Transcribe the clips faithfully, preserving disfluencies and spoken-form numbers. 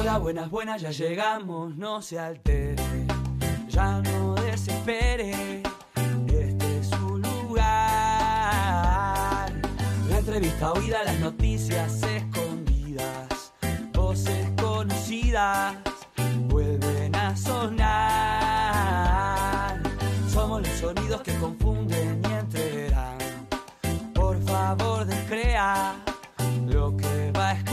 Hola, buenas, buenas, ya llegamos, no se altere, ya no desespere, este es su lugar. La entrevista oída, las noticias escondidas, voces conocidas vuelven a sonar. Somos los sonidos que confunden y enterarán. Por favor, descrea lo que va a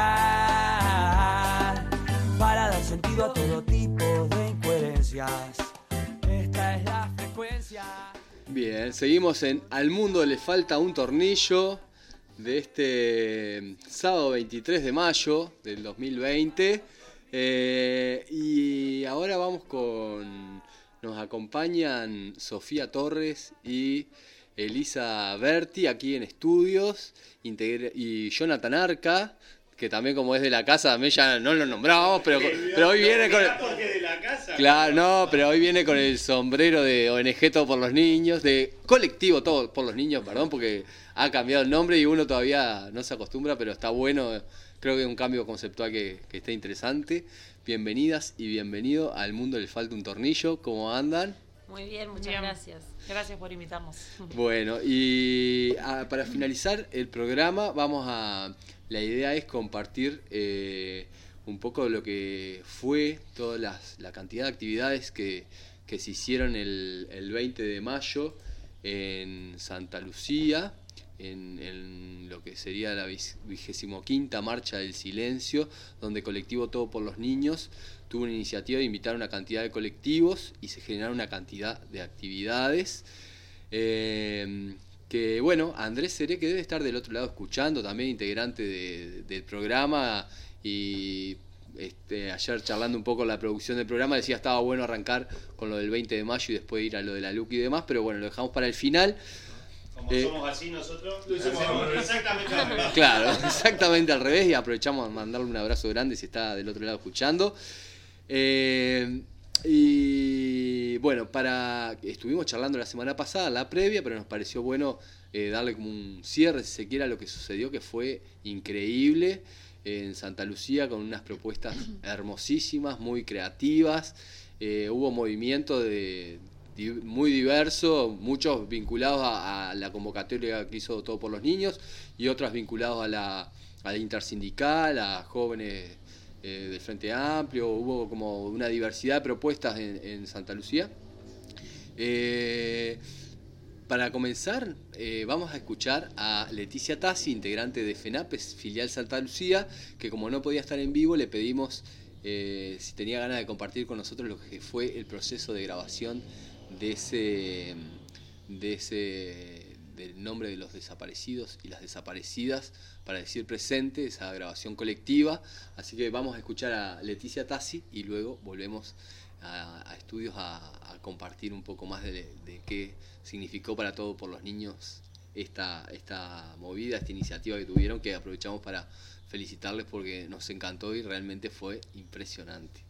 escuchar para dar sentido a todo tipo de incoherencias. Esta es la frecuencia. Bien, seguimos en Al Mundo le falta un tornillo de este sábado veintitrés de mayo del dos mil veinte. Eh, y ahora vamos con... Nos acompañan Sofía Torres y Elisa Berti aquí en estudios, y Jonathan Arca, que también como es de la casa, también ya no lo nombramos, pero, pero hoy viene con el... Claro, no, pero hoy viene con el sombrero de O N G Todo por los Niños, de Colectivo Todo por los Niños, perdón, porque ha cambiado el nombre y uno todavía no se acostumbra, pero está bueno, creo que es un cambio conceptual que, que está interesante. Bienvenidas y bienvenido al Mundo le falta un tornillo, ¿cómo andan? Muy bien, muchas bien. gracias. Gracias por invitarnos. Bueno, y a, para finalizar el programa, vamos a... La idea es compartir eh, un poco de lo que fue toda las, la cantidad de actividades que, que se hicieron el, el veinte de mayo en Santa Lucía, en, en lo que sería la vigésimo quinta Marcha del Silencio, donde Colectivo Todo por los Niños tuvo una iniciativa de invitar a una cantidad de colectivos y se generaron una cantidad de actividades. Eh, que bueno, Andrés Seré, que debe estar del otro lado escuchando, también integrante de, del programa, y este, ayer charlando un poco la producción del programa, decía estaba bueno arrancar con lo del veinte de mayo y después ir a lo de la L U C y demás, pero bueno, lo dejamos para el final. Como Eh, somos así nosotros, lo hicimos exactamente al revés. Claro, exactamente al revés, y aprovechamos a mandarle un abrazo grande si está del otro lado escuchando. Eh, y bueno, para estuvimos charlando la semana pasada, la previa, pero nos pareció bueno eh, darle como un cierre, si se quiere, a lo que sucedió, que fue increíble eh, en Santa Lucía, con unas propuestas hermosísimas, muy creativas. Eh, hubo movimiento de, de, muy diverso, muchos vinculados a, a la convocatoria que hizo Todo por los Niños y otros vinculados a la, a la intersindical, a jóvenes Eh, del Frente Amplio. Hubo como una diversidad de propuestas en, en Santa Lucía. Eh, para comenzar, eh, vamos a escuchar a Leticia Tassi, integrante de FENAPES, filial Santa Lucía, que como no podía estar en vivo, le pedimos eh, si tenía ganas de compartir con nosotros lo que fue el proceso de grabación de ese, de ese del nombre de los desaparecidos y las desaparecidas, para decir presente, esa grabación colectiva. Así que vamos a escuchar a Leticia Tassi y luego volvemos a, a estudios a, a compartir un poco más de, de qué significó para Todo por los Niños esta, esta movida, esta iniciativa que tuvieron, que aprovechamos para felicitarles porque nos encantó y realmente fue impresionante.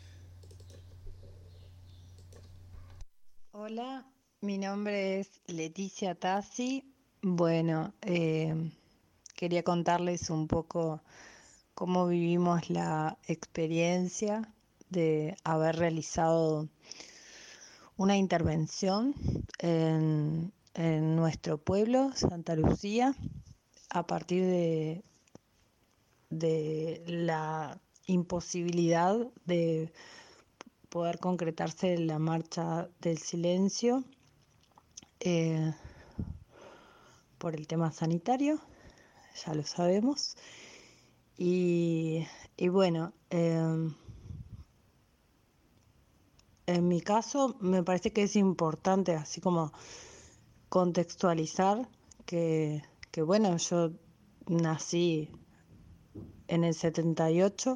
Hola, mi nombre es Leticia Tassi. Bueno, eh, quería contarles un poco cómo vivimos la experiencia de haber realizado una intervención en, en nuestro pueblo, Santa Lucía, a partir de, de la imposibilidad de poder concretarse la marcha del silencio eh, por el tema sanitario, ya lo sabemos. Y, y bueno, eh, en mi caso me parece que es importante así como contextualizar que, que bueno, yo nací en el setenta y ocho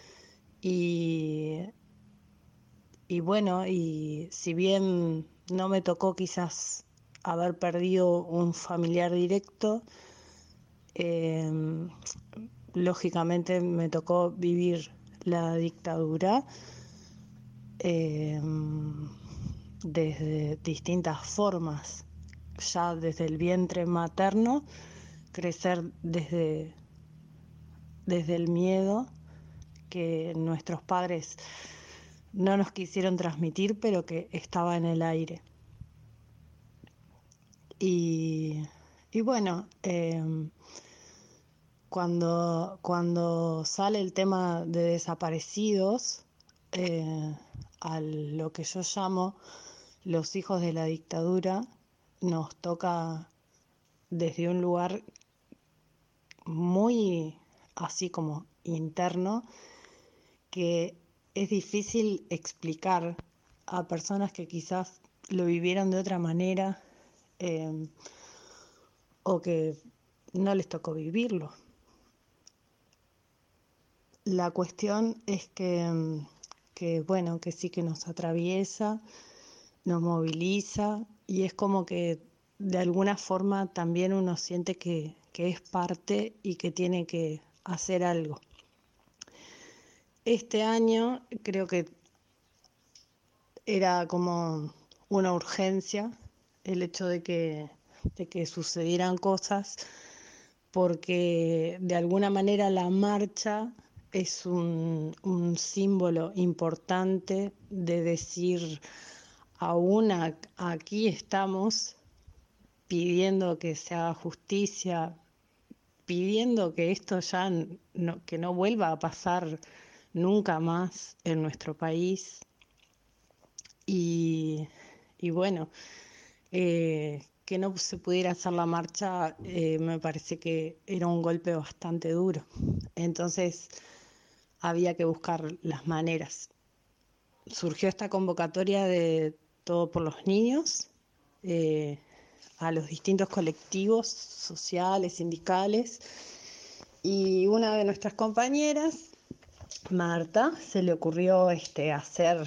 y Y bueno, y si bien no me tocó quizás haber perdido un familiar directo, eh, lógicamente me tocó vivir la dictadura eh, desde distintas formas, ya desde el vientre materno, crecer desde, desde el miedo, que nuestros padres no nos quisieron transmitir, pero que estaba en el aire. Y, y bueno, eh, cuando, cuando sale el tema de desaparecidos, eh, a lo que yo llamo los hijos de la dictadura, nos toca desde un lugar muy así como interno, que es difícil explicar a personas que quizás lo vivieron de otra manera, eh, o que no les tocó vivirlo. La cuestión es que, que, bueno, que sí que nos atraviesa, nos moviliza, y es como que de alguna forma también uno siente que, que es parte y que tiene que hacer algo. Este año creo que era como una urgencia el hecho de que, de que sucedieran cosas, porque de alguna manera la marcha es un, un símbolo importante de decir, aún a- aquí estamos pidiendo que se haga justicia, pidiendo que esto ya no, que no vuelva a pasar nunca más en nuestro país. Y, y bueno, eh, que no se pudiera hacer la marcha, eh, me parece que era un golpe bastante duro. Entonces había que buscar las maneras. Surgió esta convocatoria de Todo por los Niños, eh, a los distintos colectivos sociales, sindicales, y una de nuestras compañeras, Marta, se le ocurrió este, hacer,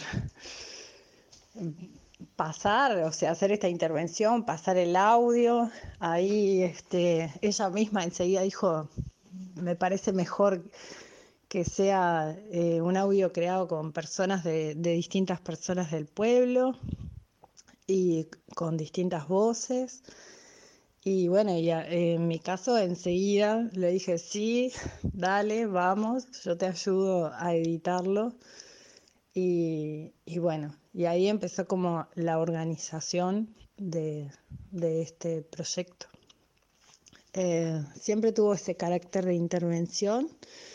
pasar, o sea, hacer esta intervención, pasar el audio. Ahí este, ella misma enseguida dijo, me parece mejor que sea eh, un audio creado con personas de, de distintas personas del pueblo y con distintas voces. Y bueno, ya, eh, en mi caso enseguida le dije, sí, dale, vamos, yo te ayudo a editarlo. Y, y bueno, y ahí empezó como la organización de, de este proyecto. Eh, siempre tuvo ese carácter de intervención.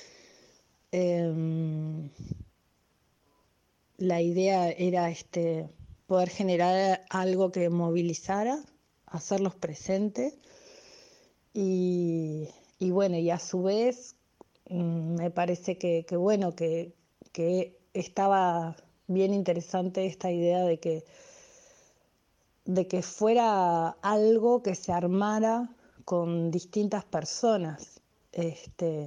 Eh, la idea era este, poder generar algo que movilizara, hacerlos presentes. Y, y bueno, y a su vez mm, me parece que, que bueno, que, que estaba bien interesante esta idea de que, de que fuera algo que se armara con distintas personas. Este,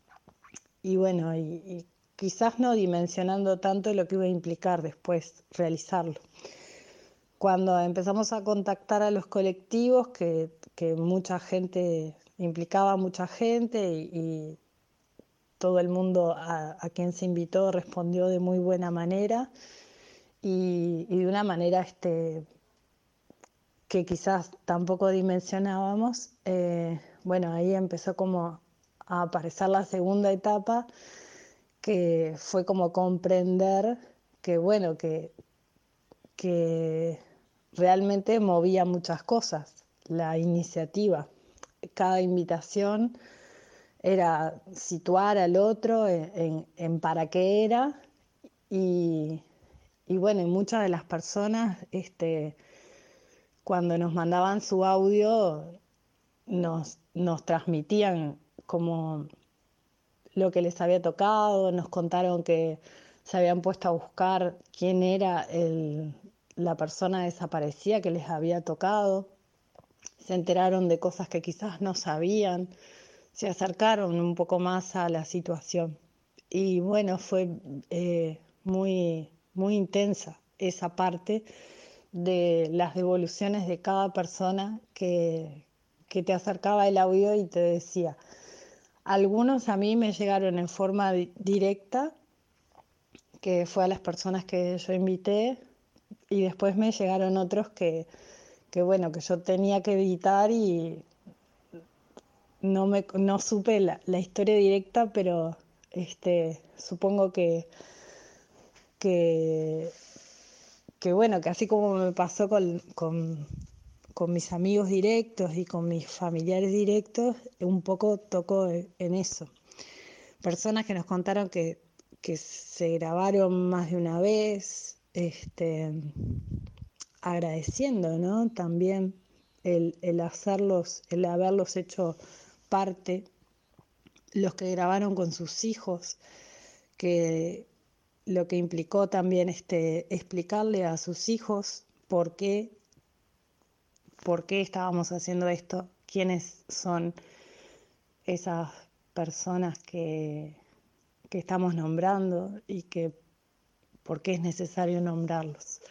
y bueno, y, y quizás no dimensionando tanto lo que iba a implicar después realizarlo. Cuando empezamos a contactar a los colectivos, que, que mucha gente, implicaba a mucha gente, y, y todo el mundo a, a quien se invitó respondió de muy buena manera, y, y de una manera este, que quizás tampoco dimensionábamos. Eh, bueno, ahí empezó como a aparecer la segunda etapa, que fue como comprender que, bueno, que, que realmente movía muchas cosas, la iniciativa. Cada invitación era situar al otro en, en, en para qué era, y, y bueno, y muchas de las personas este, cuando nos mandaban su audio nos, nos transmitían como lo que les había tocado, nos contaron que se habían puesto a buscar quién era el, la persona desaparecida que les había tocado, se enteraron de cosas que quizás no sabían, se acercaron un poco más a la situación. Y bueno, fue eh, muy, muy intensa esa parte de las devoluciones de cada persona que, que te acercaba el audio y te decía. Algunos a mí me llegaron en forma di- directa, que fue a las personas que yo invité, y después me llegaron otros que, que bueno, que yo tenía que editar, y no, me, no supe la, la historia directa, pero este, supongo que, que, que bueno, que así como me pasó con, con, con mis amigos directos y con mis familiares directos, un poco tocó en eso. Personas que nos contaron que, que se grabaron más de una vez, este, agradeciendo, ¿no? También el, el hacerlos, el haberlos hecho parte, los que grabaron con sus hijos, que lo que implicó también este, explicarle a sus hijos por qué, por qué estábamos haciendo esto, quiénes son esas personas que, que estamos nombrando y que por qué es necesario nombrarlos.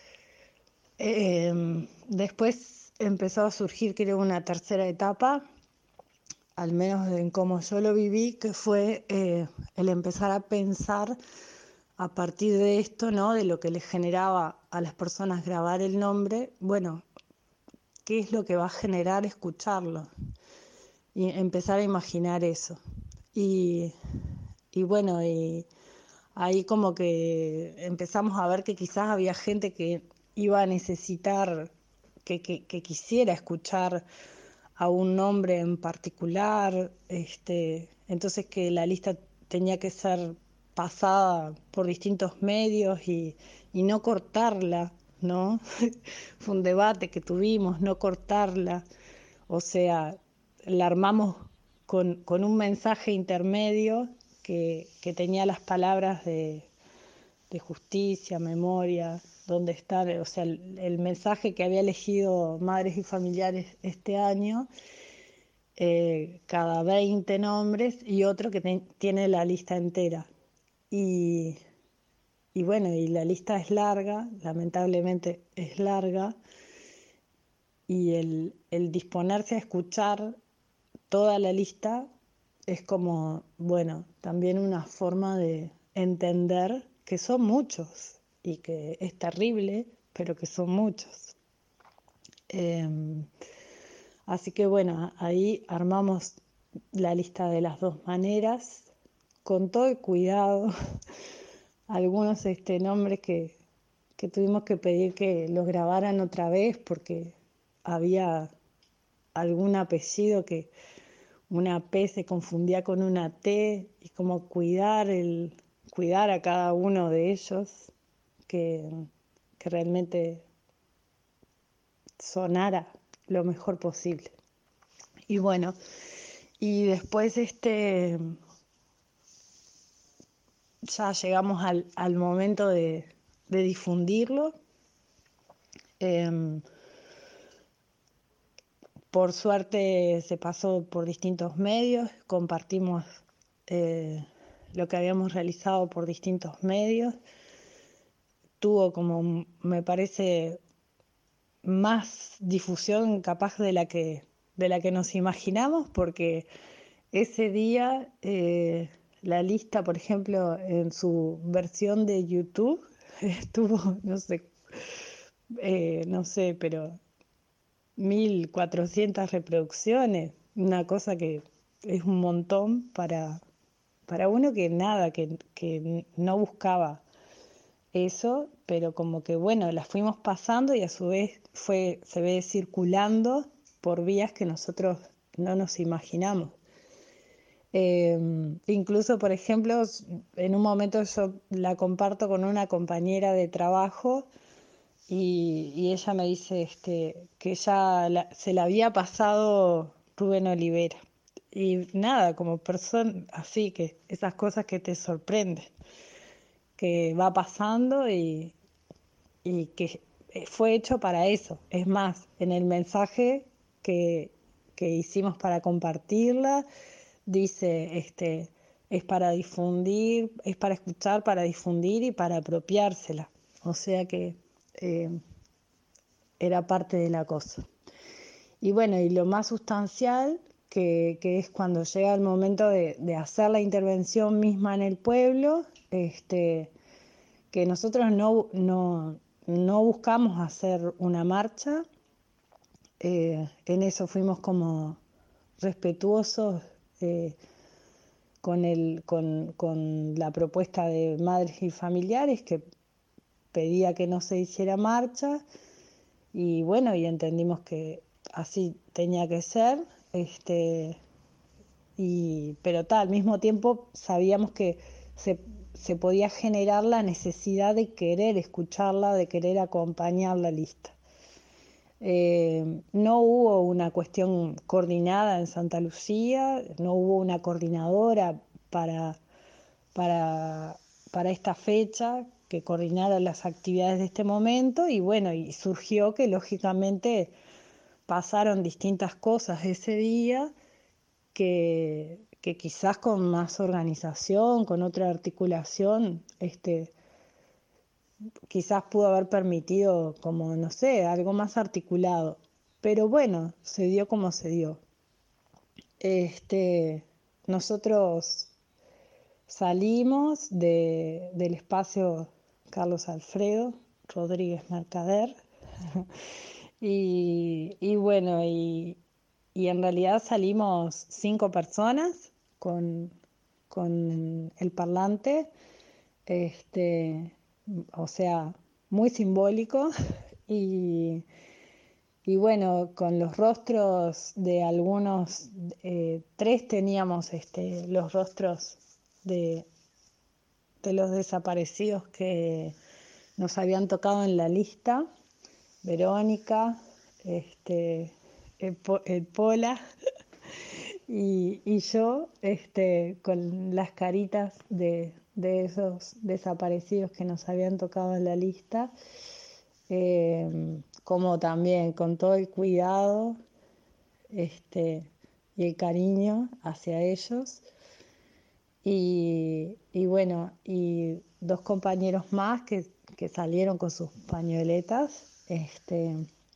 Eh, después empezó a surgir, creo, una tercera etapa, al menos en cómo yo lo viví, que fue eh, el empezar a pensar a partir de esto, ¿no? De lo que les generaba a las personas grabar el nombre, bueno, ¿qué es lo que va a generar escucharlo? Y empezar a imaginar eso. Y, y bueno, y ahí como que empezamos a ver que quizás había gente que iba a necesitar, que, que, que quisiera escuchar a un nombre en particular, este, entonces que la lista tenía que ser pasada por distintos medios y, y no cortarla, ¿no? Fue un debate que tuvimos, no cortarla, o sea, la armamos con, con un mensaje intermedio que, que tenía las palabras de, de justicia, memoria, dónde estar, o sea, el, el mensaje que había elegido Madres y Familiares este año, eh, cada veinte nombres y otro que te, tiene la lista entera. Y, y bueno, y la lista es larga, lamentablemente es larga, y el, el disponerse a escuchar toda la lista es como, bueno, también una forma de entender que son muchos y que es terrible, pero que son muchos. Eh, así que bueno, ahí armamos la lista de las dos maneras, con todo el cuidado. Algunos este, nombres que, que tuvimos que pedir que los grabaran otra vez porque había algún apellido que una P se confundía con una T, y como cuidar el cuidar a cada uno de ellos, que, que realmente sonara lo mejor posible. Y bueno, y después este ya llegamos al, al momento de, de difundirlo. Eh, por suerte se pasó por distintos medios, compartimos eh, lo que habíamos realizado por distintos medios. Tuvo como, me parece, más difusión capaz de la que, de la que nos imaginamos, porque ese día eh, la lista, por ejemplo, en su versión de YouTube, estuvo, no sé, eh, no sé, pero mil cuatrocientas reproducciones, una cosa que es un montón para, para uno que nada, que, que no buscaba eso, pero como que bueno, las fuimos pasando y a su vez fue, se ve circulando por vías que nosotros no nos imaginamos. Eh, incluso, por ejemplo, en un momento yo la comparto con una compañera de trabajo y, y ella me dice este, que ya la- se la había pasado Rubén Olivera. Y nada, como persona, así que esas cosas que te sorprenden, que va pasando y, y que fue hecho para eso. Es más, en el mensaje que, que hicimos para compartirla, dice, este, es para difundir, es para escuchar, para difundir y para apropiársela. O sea que eh, era parte de la cosa. Y bueno, y lo más sustancial, que, que es cuando llega el momento de, de hacer la intervención misma en el pueblo, este, que nosotros no, no, no buscamos hacer una marcha, eh, en eso fuimos como respetuosos, eh, con, el, con, con la propuesta de madres y familiares que pedía que no se hiciera marcha, y bueno, y entendimos que así tenía que ser, este, y, pero tal, al mismo tiempo sabíamos que se, se podía generar la necesidad de querer escucharla, de querer acompañar la lista. Eh, no hubo una cuestión coordinada en Santa Lucía, no hubo una coordinadora para, para, para esta fecha que coordinara las actividades de este momento, y bueno, y surgió que lógicamente pasaron distintas cosas ese día que, que quizás con más organización, con otra articulación, este, quizás pudo haber permitido, como no sé, algo más articulado. Pero bueno, se dio como se dio. Este, nosotros salimos de, del espacio Carlos Alfredo Rodríguez Mercader y, y bueno, y, y en realidad salimos cinco personas con, con el parlante, este, o sea, muy simbólico y, y bueno, con los rostros de algunos, eh, tres teníamos este, los rostros de, de los desaparecidos que nos habían tocado en la lista: Verónica, este, el, el Pola y, y yo, este, con las caritas de, de esos desaparecidos que nos habían tocado en la lista, eh, como también con todo el cuidado este, y el cariño hacia ellos. Y, y bueno, y dos compañeros más que, que salieron con sus pañoletas, este,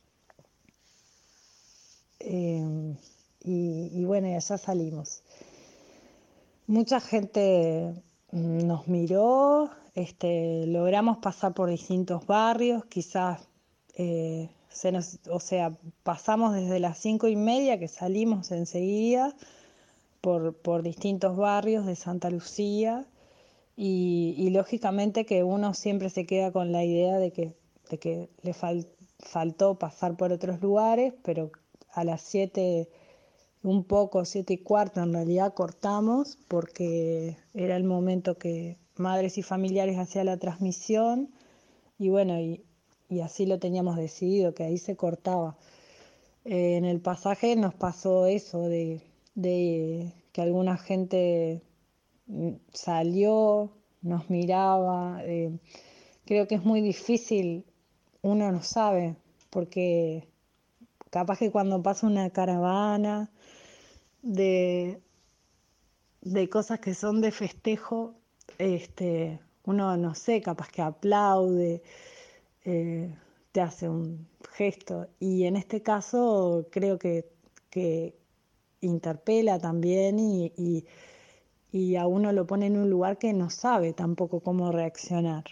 eh, y, y bueno, y allá salimos. Mucha gente nos miró, este, logramos pasar por distintos barrios, quizás, eh, se nos, o sea, pasamos desde las cinco y media que salimos enseguida por, por distintos barrios de Santa Lucía, y, y lógicamente que uno siempre se queda con la idea de que, de que le fal, faltó pasar por otros lugares, pero a las siete un poco, siete y cuarto en realidad cortamos porque era el momento que madres y familiares hacían la transmisión, y bueno, y, y así lo teníamos decidido, que ahí se cortaba. Eh, en el pasaje nos pasó eso de, de que alguna gente salió, nos miraba. Eh, creo que es muy difícil, uno no sabe, porque capaz que cuando pasa una caravana de, de cosas que son de festejo, este, uno no sé, capaz que aplaude, eh, te hace un gesto, y en este caso creo que, que interpela también, y, y, y a uno lo pone en un lugar que no sabe tampoco cómo reaccionar.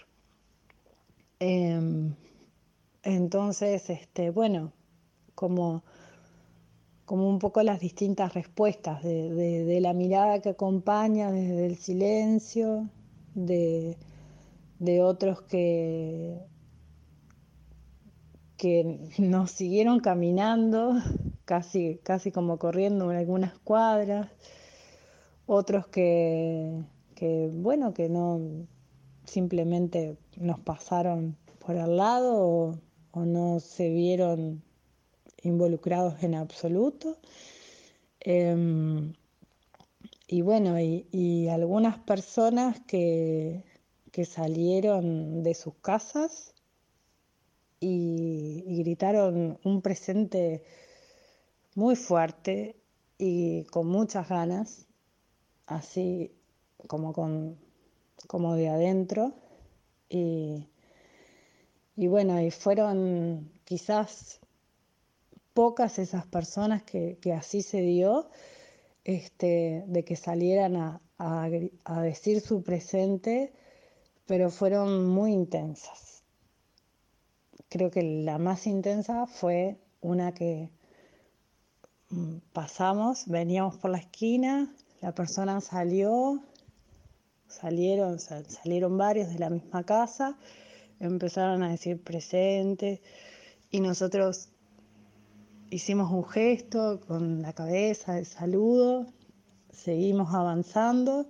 Eh, entonces, este, bueno, como, como un poco las distintas respuestas de, de, de la mirada que acompaña desde el silencio, de, de otros que, que nos siguieron caminando, casi, casi como corriendo en algunas cuadras, otros que, que bueno, que no, simplemente nos pasaron por al lado, o, o no se vieron involucrados en absoluto. Eh, y bueno, y, y algunas personas que, que salieron de sus casas y, y gritaron un presente muy fuerte y con muchas ganas, así como, con, como de adentro. Y, y bueno, y fueron quizás pocas esas personas que, que así se dio, este, de que salieran a, a, a decir su presente, pero fueron muy intensas. Creo que la más intensa fue una que pasamos, veníamos por la esquina, la persona salió, salieron, sal- salieron varios de la misma casa, empezaron a decir presente y nosotros hicimos un gesto con la cabeza de saludo, seguimos avanzando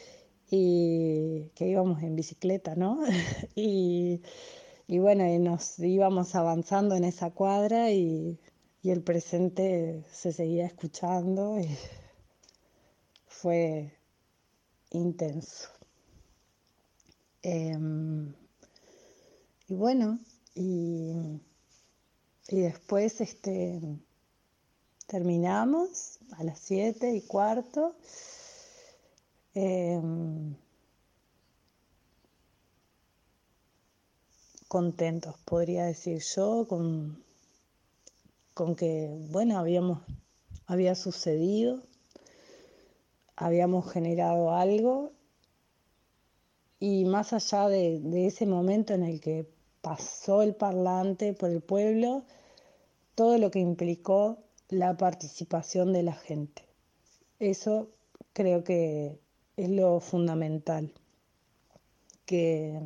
y que íbamos en bicicleta, ¿no? y, y bueno, y nos íbamos avanzando en esa cuadra y, y el presente se seguía escuchando y fue intenso. Em, y bueno, y, y después este, terminamos a las siete y cuarto. em, contentos, podría decir yo, con, con que, bueno, habíamos, había sucedido, habíamos generado algo y más allá de, de ese momento en el que pasó el parlante por el pueblo, todo lo que implicó la participación de la gente. Eso creo que es lo fundamental, que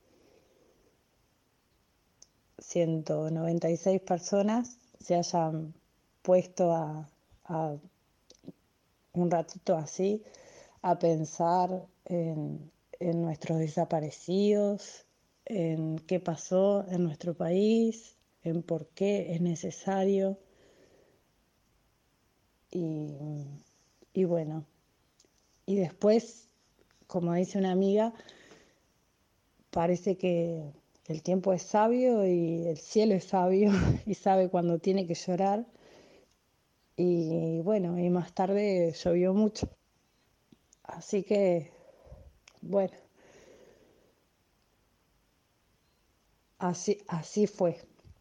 ciento noventa y seis personas se hayan puesto a, a un ratito así a pensar en, en nuestros desaparecidos, en qué pasó en nuestro país, en por qué es necesario. Y, y bueno, y después, como dice una amiga, parece que el tiempo es sabio y el cielo es sabio y sabe cuando tiene que llorar. Y bueno, y más tarde llovió mucho. Así que, bueno, así, así fue.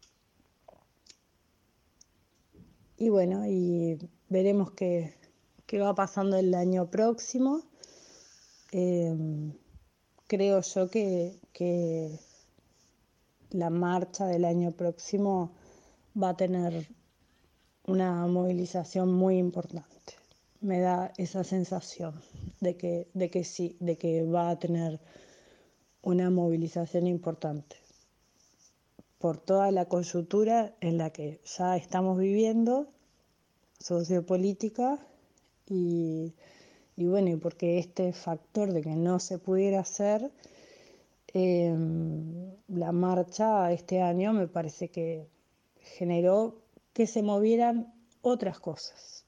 Y bueno, y veremos qué, qué va pasando el año próximo. Eh, creo yo que, que la marcha del año próximo va a tener una movilización muy importante. Me da esa sensación de que, de que sí, de que va a tener una movilización importante por toda la coyuntura en la que ya estamos viviendo, sociopolítica, y, y bueno, y porque este factor de que no se pudiera hacer, eh, la marcha este año me parece que generó que se movieran otras cosas.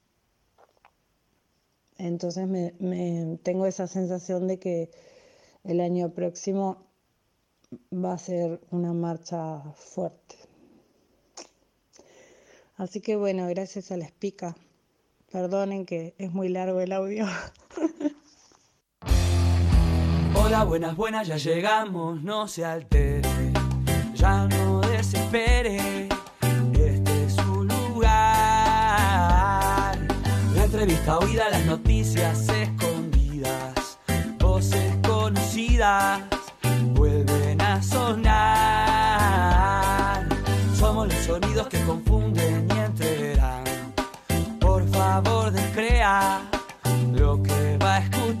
Entonces me, me tengo esa sensación de que el año próximo va a ser una marcha fuerte. Así que bueno, gracias a la Espica. Perdonen que es muy largo el audio. Hola, buenas, buenas, ya llegamos, no se altere, ya no desespere, este es su lugar. La entrevista oída, las noticias escondidas, voces conocidas vuelven a sonar. Somos los sonidos que confunden y entreverán. Por favor, descrea lo que va a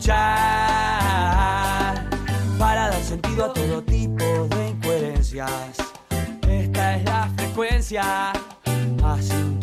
escuchar para dar sentido a todo tipo de incoherencias. Esta es la frecuencia a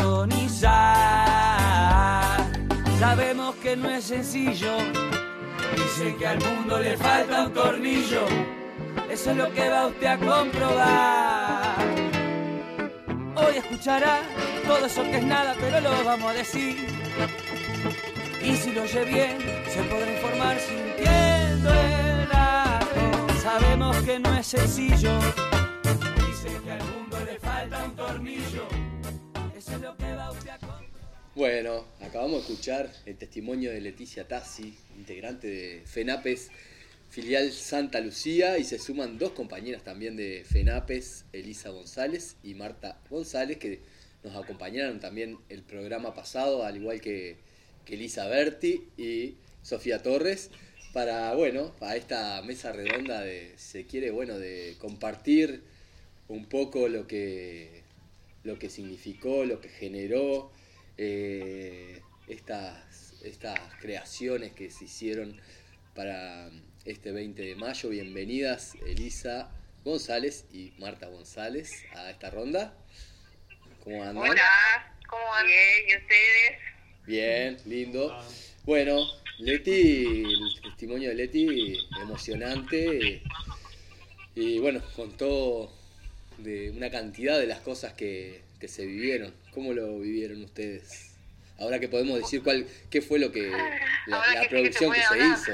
sintonizar. Sabemos que no es sencillo, dicen que al mundo le falta un tornillo. Eso es lo que va usted a comprobar. Hoy escuchará todo eso que es nada, pero lo vamos a decir. Y si lo oye bien, se podrá informar sintiendo el rato. Sabemos que no es sencillo, dicen que al mundo le falta un tornillo. Eso es lo que va usted a comprobar. Bueno, acabamos de escuchar el testimonio de Leticia Tassi, integrante de FENAPES, filial Santa Lucía, y se suman dos compañeras también de FENAPES, Elisa González y Marta González, que nos acompañaron también el programa pasado, al igual que, que Elisa Berti y Sofía Torres, para, bueno, para esta mesa redonda de, se quiere, bueno, de compartir un poco lo que, lo que significó, lo que generó eh, estas, estas creaciones que se hicieron para este veinte de mayo. Bienvenidas Elisa González y Marta González a esta ronda. ¿Cómo andan? Hola, ¿cómo van? Bien, ¿y ustedes? Bien, lindo. Bueno, Leti, el testimonio de Leti, emocionante. Y bueno, contó de una cantidad de las cosas que, que se vivieron. ¿Cómo lo vivieron ustedes? Ahora que podemos decir cuál, qué fue lo que la, la que producción sí que que se, se hablar. hizo.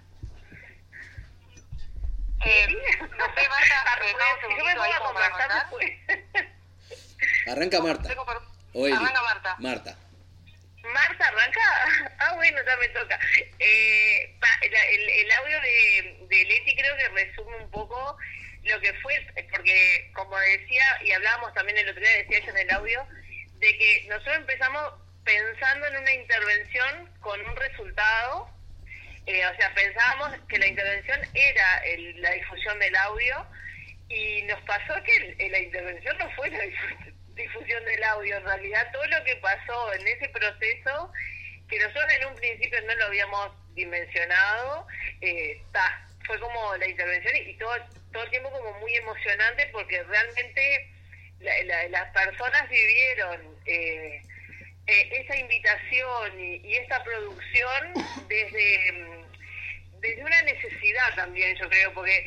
Eh, no sé, Marta, eh, yo me voy a conversar después. Arranca Marta. O Eli. Arranca Marta. Marta. ¿Marta arranca? Ah, bueno, ya me toca. Eh, pa, la, el, el audio de, de Leti creo que resume un poco lo que fue, porque como decía, y hablábamos también el otro día, decía ella en el audio, de que nosotros empezamos pensando en una intervención con un resultado, eh, o sea, pensábamos que la intervención era el, la difusión del audio, y nos pasó que el, la intervención no fue la difusión, difusión del audio, en realidad todo lo que pasó en ese proceso, que nosotros en un principio no lo habíamos dimensionado, eh, ta, fue como la intervención y todo, todo el tiempo como muy emocionante, porque realmente la, la, las personas vivieron eh, eh, esa invitación y, y esta producción desde, desde una necesidad también, yo creo, porque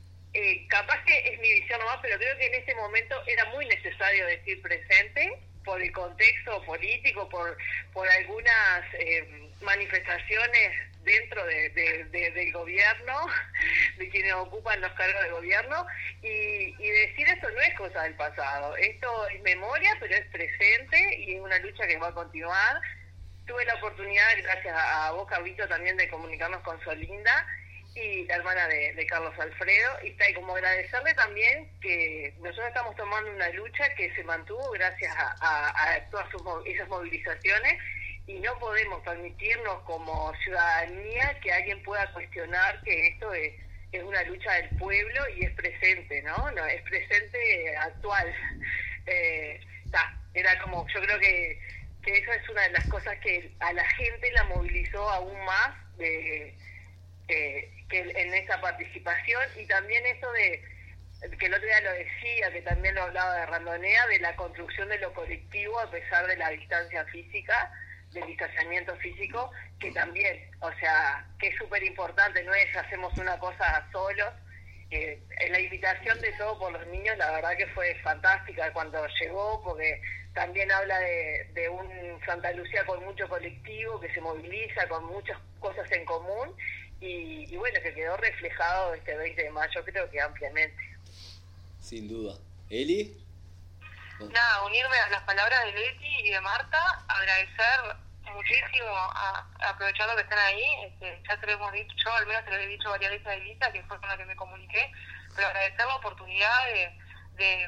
eh, capaz que es mi visión nomás, pero creo que en este momento era muy necesario decir presente por el contexto político, por, por algunas eh, manifestaciones dentro de, de, de, del gobierno, de quienes ocupan los cargos de gobierno, y, y decir esto no es cosa del pasado, esto es memoria, pero es presente y es una lucha que va a continuar. Tuve la oportunidad, gracias a, a vos, Cabrito, también de comunicarnos con Solinda, y la hermana de, de Carlos Alfredo, y está, y como agradecerle también que nosotros estamos tomando una lucha que se mantuvo gracias a, a, a todas sus, esas movilizaciones, y no podemos permitirnos como ciudadanía que alguien pueda cuestionar que esto es, es una lucha del pueblo y es presente, ¿no? No, es presente actual. Eh, ta, era como, yo creo que, que esa es una de las cosas que a la gente la movilizó aún más de, eh, que en esa participación, y también eso de, que el otro día lo decía, que también lo hablaba de Randonea, de la construcción de lo colectivo a pesar de la distancia física, del distanciamiento físico, que también, o sea, que es súper importante, no es hacemos una cosa solos. Eh, la invitación de Todo por los Niños, la verdad que fue fantástica cuando llegó, porque también habla de, de un Santa Lucía con mucho colectivo, que se moviliza, con muchas cosas en común, y, y bueno, que quedó reflejado este veinte de mayo, creo que ampliamente. Sin duda. ¿Eli? Nada, unirme a las palabras de Leti y de Marta, agradecer muchísimo, a, aprovechando que están ahí, este, ya te lo hemos dicho, yo al menos te lo he dicho varias veces a Elisa, que fue con la que me comuniqué, pero agradecer la oportunidad de, de,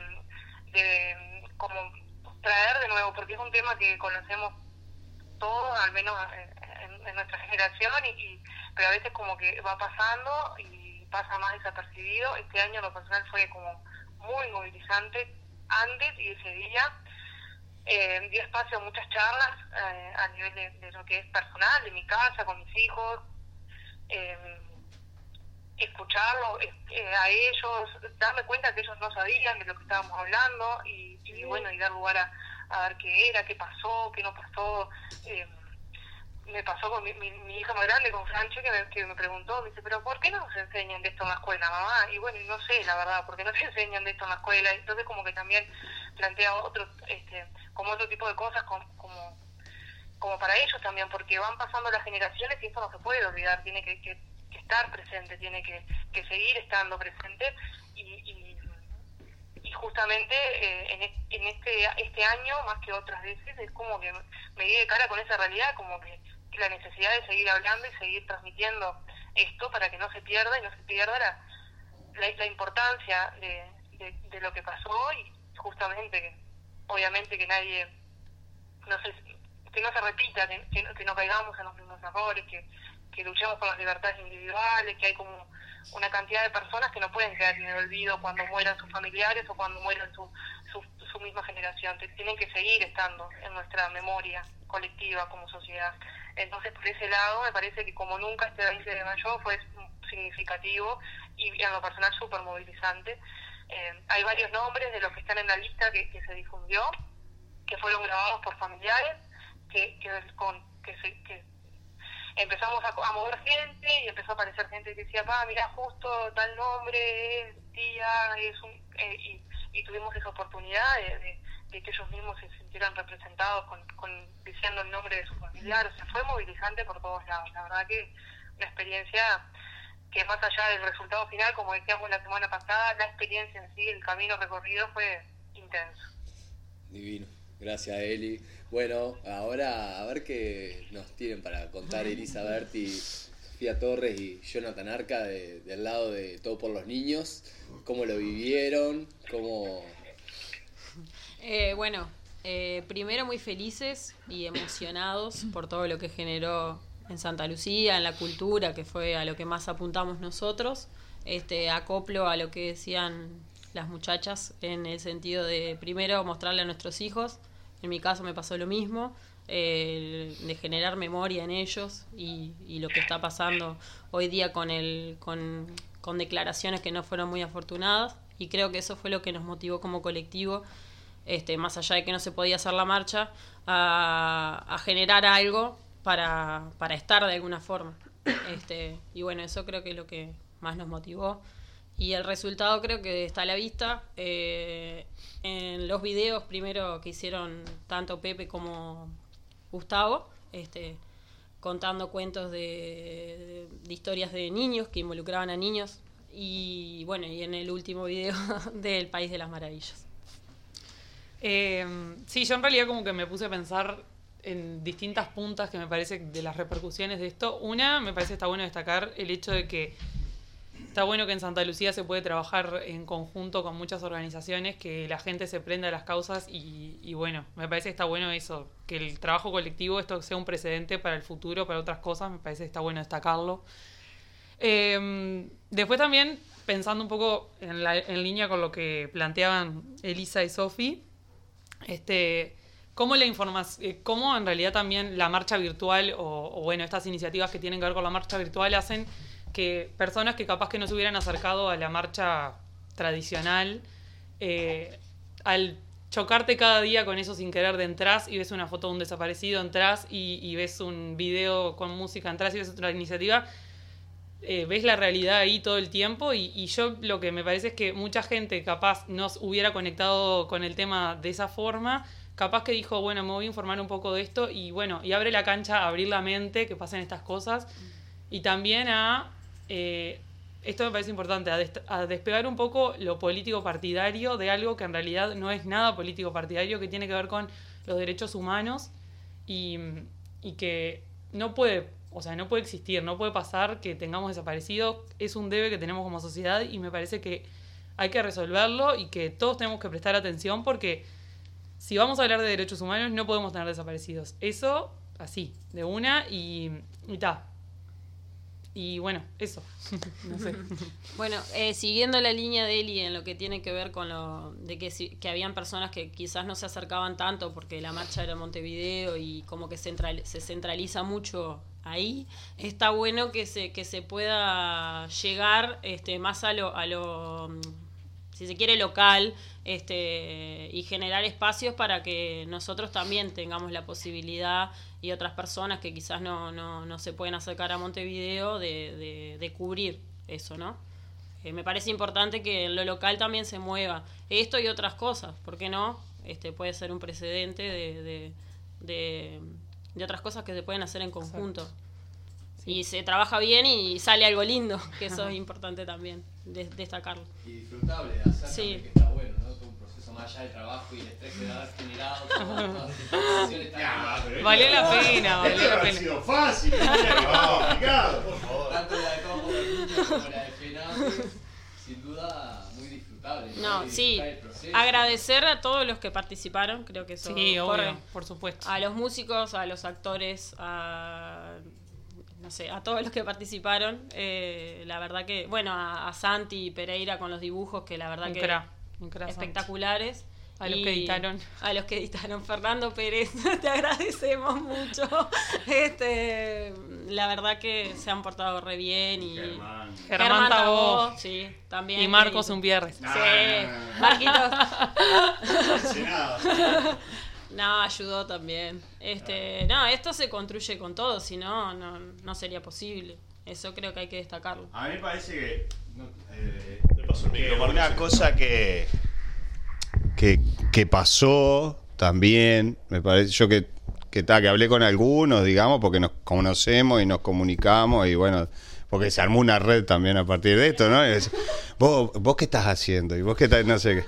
de como traer de nuevo, porque es un tema que conocemos todos, al menos en, en nuestra generación, y, y pero a veces como que va pasando y pasa más desapercibido. Este año lo personal fue como muy movilizante antes y ese día. Eh, di espacio a muchas charlas eh, a nivel de, de lo que es personal, de mi casa, con mis hijos, eh, escucharlos eh, a ellos, darme cuenta que ellos no sabían de lo que estábamos hablando, y, y bueno, y dar lugar a, a ver qué era, qué pasó, qué no pasó. Eh, me pasó con mi, mi, mi hija más grande, con Franche, que me, que me preguntó, me dice, pero ¿por qué no nos enseñan de esto en la escuela, mamá? Y bueno, no sé, la verdad, ¿por qué no te enseñan de esto en la escuela? Entonces como que también plantea otro, este, como otro tipo de cosas, como, como, como para ellos también, porque van pasando las generaciones y eso no se puede olvidar, tiene que, que, que estar presente, tiene que, que seguir estando presente, y, y, y justamente eh, en, en este este año, más que otras veces, es como que me di de cara con esa realidad, como que la necesidad de seguir hablando y seguir transmitiendo esto para que no se pierda y no se pierda la, la, la importancia de, de, de lo que pasó, y justamente que obviamente que nadie no se, que no se repita, que, que, no, que no caigamos en los mismos errores, que, que luchemos por las libertades individuales, que hay como una cantidad de personas que no pueden quedar en el olvido cuando mueran sus familiares o cuando mueran su, su, su misma generación, que tienen que seguir estando en nuestra memoria. colectiva, como sociedad. Entonces, por ese lado, me parece que como nunca este veinte de mayo fue significativo y en lo personal súper movilizante. Eh, hay varios nombres de los que están en la lista que, que se difundió, que fueron grabados por familiares, que, que, con, que, se, que empezamos a, a mover gente y empezó a aparecer gente que decía, pa, mira, justo tal nombre, tía, es un, eh, y, y tuvimos esa oportunidad de, de, de que ellos mismos se sintieran representados con, con diciendo el nombre de su familiar. O sea, fue movilizante por todos lados. La verdad que una experiencia que más allá del resultado final, como decíamos la semana pasada, la experiencia en sí, el camino recorrido fue intenso. Divino. Gracias, Eli. Bueno, ahora a ver qué nos tienen para contar Elisa Berti, Sofía Torres y Jonathan Arca de, del lado de Todo por los Niños. ¿Cómo lo vivieron? ¿Cómo...? Eh, bueno, eh, primero muy felices y emocionados por todo lo que generó en Santa Lucía, en la cultura, que fue a lo que más apuntamos nosotros. Este, acoplo a lo que decían las muchachas en el sentido de primero mostrarle a nuestros hijos. En mi caso me pasó lo mismo, eh, de generar memoria en ellos y, y lo que está pasando hoy día con, el, con, con declaraciones que no fueron muy afortunadas, y creo que eso fue lo que nos motivó como colectivo, este, más allá de que no se podía hacer la marcha, a, a generar algo para, para estar de alguna forma. Este, y bueno, eso creo que es lo que más nos motivó. Y el resultado creo que está a la vista. Eh, en los videos primero que hicieron tanto Pepe como Gustavo, este, contando cuentos de, de, de historias de niños que involucraban a niños. Y bueno, y en el último video del País de las Maravillas. Eh, sí, yo en realidad como que me puse a pensar en distintas puntas que me parece de las repercusiones de esto. Una, me parece que está bueno destacar el hecho de que está bueno que en Santa Lucía se puede trabajar en conjunto con muchas organizaciones, que la gente se prenda a las causas y, y bueno, me parece que está bueno eso, que el trabajo colectivo, esto sea un precedente para el futuro, para otras cosas, me parece que está bueno destacarlo. Eh, después también, pensando un poco en, la, en línea con lo que planteaban Elisa y Sofi, este, cómo la información, cómo en realidad también la marcha virtual o, o bueno, estas iniciativas que tienen que ver con la marcha virtual hacen que personas que capaz que no se hubieran acercado a la marcha tradicional, eh, al chocarte cada día con eso sin querer de entras y ves una foto de un desaparecido, entras y, y ves un video con música, entras y ves otra iniciativa, eh, ves la realidad ahí todo el tiempo y, y yo lo que me parece es que mucha gente capaz no hubiera conectado con el tema de esa forma, capaz que dijo, bueno, me voy a informar un poco de esto y bueno, y abre la cancha a abrir la mente, que pasen estas cosas y también a... Eh, esto me parece importante, a, des- a despegar un poco lo político partidario de algo que en realidad no es nada político partidario, que tiene que ver con los derechos humanos y, y que no puede, o sea, no puede existir, no puede pasar que tengamos desaparecidos, es un debe que tenemos como sociedad y me parece que hay que resolverlo y que todos tenemos que prestar atención porque si vamos a hablar de derechos humanos no podemos tener desaparecidos. Eso, así, de una y y ta. Y bueno, eso. No sé. Bueno, eh, siguiendo la línea de Eli en lo que tiene que ver con lo de que, si, que habían personas que quizás no se acercaban tanto porque la marcha era en Montevideo y como que central, se centraliza mucho ahí, está bueno que se que se pueda llegar este más a lo, a lo si se quiere local, este y generar espacios para que nosotros también tengamos la posibilidad y otras personas que quizás no, no, no se pueden acercar a Montevideo de, de, de cubrir eso, ¿no? Eh, me parece importante que en lo local también se mueva esto y otras cosas, ¿por qué no? Este puede ser un precedente de, de, de, de otras cosas que se pueden hacer en conjunto. Sí. Y se trabaja bien y sale algo lindo, que eso es importante también, de, destacarlo. Y disfrutable de hacer, sí. También, que está bueno, ¿no? Todo un proceso más allá del trabajo y el estrés que debe haber generado. Valió la pena, valió la Ha pena. sido fácil, no era complicado, por favor. Tanto la de Todo por los Niños como la de FENAME, sin duda muy disfrutable. No, Y sí, disfrutar el proceso. agradecer a todos los que participaron, creo que eso Sí, corre. obvio, por supuesto. A los músicos, a los actores, a no sé, a todos los que participaron. Eh, la verdad que, bueno, a, a Santi Pereira con los dibujos, que la verdad Un que cra, un cra, espectaculares. A los Y que editaron. A los que editaron. Fernando Pérez, te agradecemos mucho. Este, la verdad que se han portado re bien. Y Germán. Germán Tabó. sí, también. Y Marcos que- Umpierres. Sí, Marquitos. Sancionado. No, ayudó también. Este, no, esto se construye con todo, si no, no, no sería posible. Eso creo que hay que destacarlo. A mí me parece que, no, eh, Le paso el que micro, una Marcos. cosa que, que que pasó también, me parece, yo que que, ta, que hablé con algunos, digamos, porque nos conocemos y nos comunicamos y bueno, porque se armó una red también a partir de esto, ¿no? Y es, vos, vos qué estás haciendo y vos qué estás, no sé qué.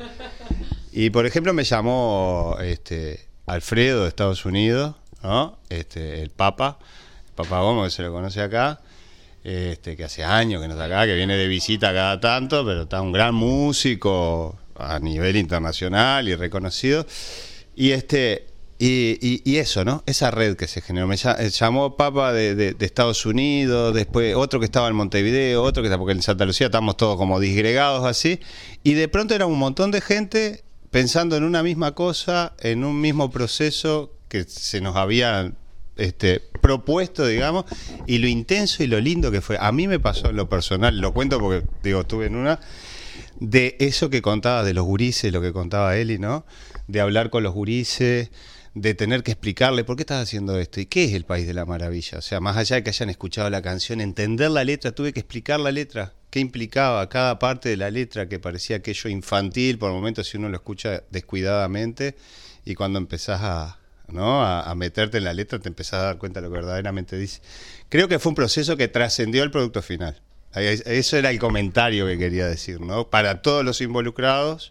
Y por ejemplo me llamó este Alfredo de Estados Unidos, ¿no? Este, el Papa, el Papa Gómez, que se lo conoce acá, este, que hace años que no está acá, que viene de visita cada tanto, pero está un gran músico a nivel internacional y reconocido. Y este y, y, y eso, ¿no? Esa red que se generó. Me llamó Papa de, de, de Estados Unidos, después otro que estaba en Montevideo, otro que está, porque en Santa Lucía estamos todos como disgregados así, y de pronto era un montón de gente pensando en una misma cosa, en un mismo proceso que se nos había este, propuesto, digamos, y lo intenso y lo lindo que fue. A mí me pasó en lo personal, lo cuento porque, digo, estuve en una, de eso que contaba de los gurises, lo que contaba Eli, ¿no? De hablar con los gurises, de tener que explicarle por qué estás haciendo esto y qué es el País de la Maravilla. O sea, más allá de que hayan escuchado la canción, entender la letra, tuve que explicar la letra, qué implicaba cada parte de la letra, que parecía aquello infantil por momentos si uno lo escucha descuidadamente, y cuando empezás a, ¿no? a, a meterte en la letra te empezás a dar cuenta de lo que verdaderamente dice. Creo que fue un proceso que trascendió el producto final. Eso era el comentario que quería decir, ¿no? Para todos los involucrados.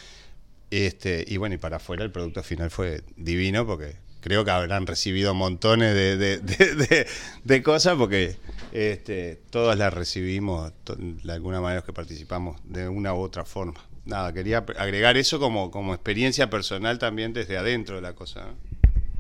Este, y bueno, y para afuera el producto final fue divino, porque creo que habrán recibido montones de, de, de, de, de cosas, porque este, todas las recibimos, to, de alguna manera los que participamos, de una u otra forma. Nada, quería agregar eso como, como experiencia personal también desde adentro de la cosa, ¿no?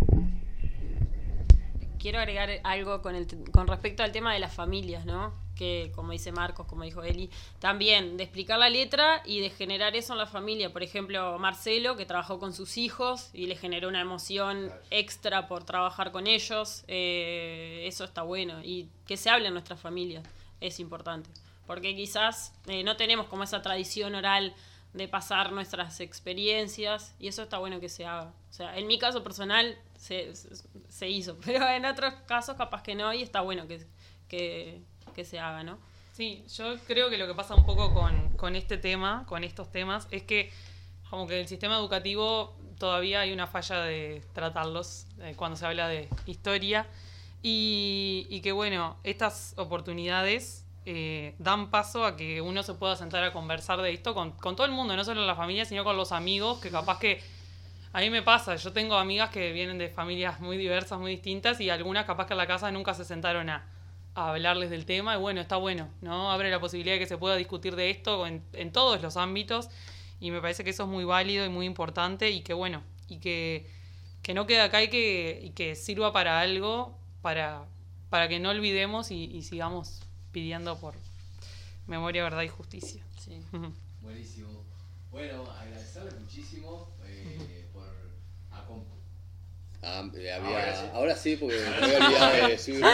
Quiero agregar algo con, el, con respecto al tema de las familias, ¿no? Que, como dice Marcos, como dijo Eli, también de explicar la letra y de generar eso en la familia. Por ejemplo, Marcelo, que trabajó con sus hijos y le generó una emoción extra por trabajar con ellos. Eh, eso está bueno. Y que se hable en nuestras familias es importante. Porque quizás eh, no tenemos como esa tradición oral de pasar nuestras experiencias, y eso está bueno que se haga. O sea, en mi caso personal se, se, se hizo, pero en otros casos capaz que no, y está bueno que, que, que se haga, ¿no? Sí, yo creo que lo que pasa un poco con, con este tema, con estos temas, es que como que el sistema educativo todavía hay una falla de tratarlos eh, cuando se habla de historia, y, y que bueno, estas oportunidades Eh, dan paso a que uno se pueda sentar a conversar de esto con, con todo el mundo, no solo en la familia, sino con los amigos, que capaz que a mí me pasa, yo tengo amigas que vienen de familias muy diversas, muy distintas, y algunas capaz que en la casa nunca se sentaron a, a hablarles del tema, y bueno, está bueno, ¿no? Abre la posibilidad de que se pueda discutir de esto en, en todos los ámbitos, y me parece que eso es muy válido y muy importante, y que bueno, y que, que no quede acá y que, y que sirva para algo, para, para que no olvidemos y, y sigamos pidiendo por memoria, verdad y justicia. Sí. Buenísimo. Bueno, agradecerles muchísimo eh, por acompañarnos. Ah, eh, había, Ahora sí. ahora sí, porque me había olvidado de subir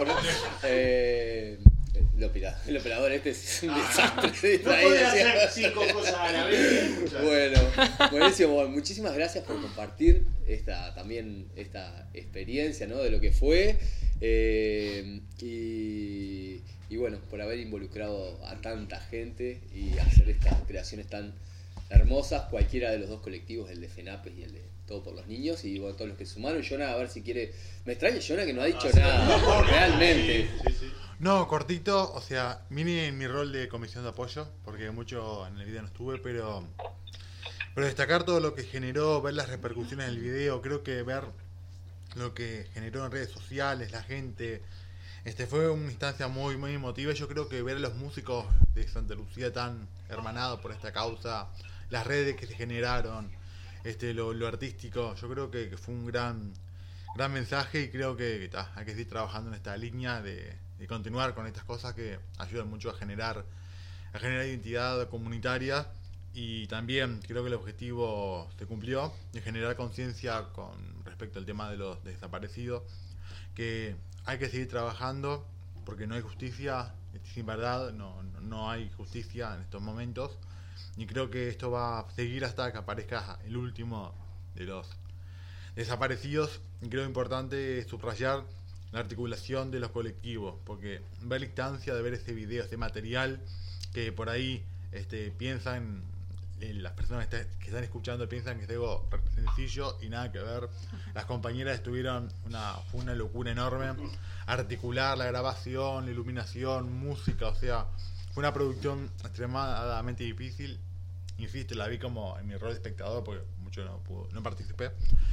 eh, el, opera, el operador este es un Ah, desastre. no podés hacer cinco cosas a la vez. muchachos. Bueno, buenísimo. Bueno, muchísimas gracias por compartir esta también esta experiencia, ¿no? De lo que fue. Eh, y, y bueno, por haber involucrado a tanta gente y hacer estas creaciones tan hermosas, cualquiera de los dos colectivos, el de FENAPES y el de Todo por los Niños, y bueno, todos los que sumaron. Jonah, a ver si quiere. Me extraña Jonah que no ha dicho Ah, sí, nada, no, realmente. Sí, sí, sí. No, cortito, o sea, mini en mi rol de comisión de apoyo, porque mucho en el video no estuve, pero, pero destacar todo lo que generó, ver las repercusiones del video, creo que ver lo que generó en redes sociales, la gente, este fue una instancia muy muy emotiva. Yo creo que ver a los músicos de Santa Lucía tan hermanados por esta causa, las redes que se generaron, este lo, lo artístico, yo creo que, que fue un gran gran mensaje, y creo que, que ta, hay que seguir trabajando en esta línea de, de continuar con estas cosas que ayudan mucho a generar a generar identidad comunitaria y también creo que el objetivo se cumplió de generar conciencia con respecto al tema de los desaparecidos, que hay que seguir trabajando porque no hay justicia, sin verdad no, no hay justicia en estos momentos, y creo que esto va a seguir hasta que aparezca el último de los desaparecidos. Y creo importante subrayar la articulación de los colectivos, porque ver la instancia de ver ese video, ese material, que por ahí este, piensan, eh, las personas que, está, que están escuchando piensan que es algo sencillo y nada que ver. Las compañeras estuvieron, una, fue una locura enorme, articular la grabación, la iluminación, música, o sea, fue una producción extremadamente difícil. Insisto, la vi como en mi rol de espectador, porque mucho no, pudo, no participé,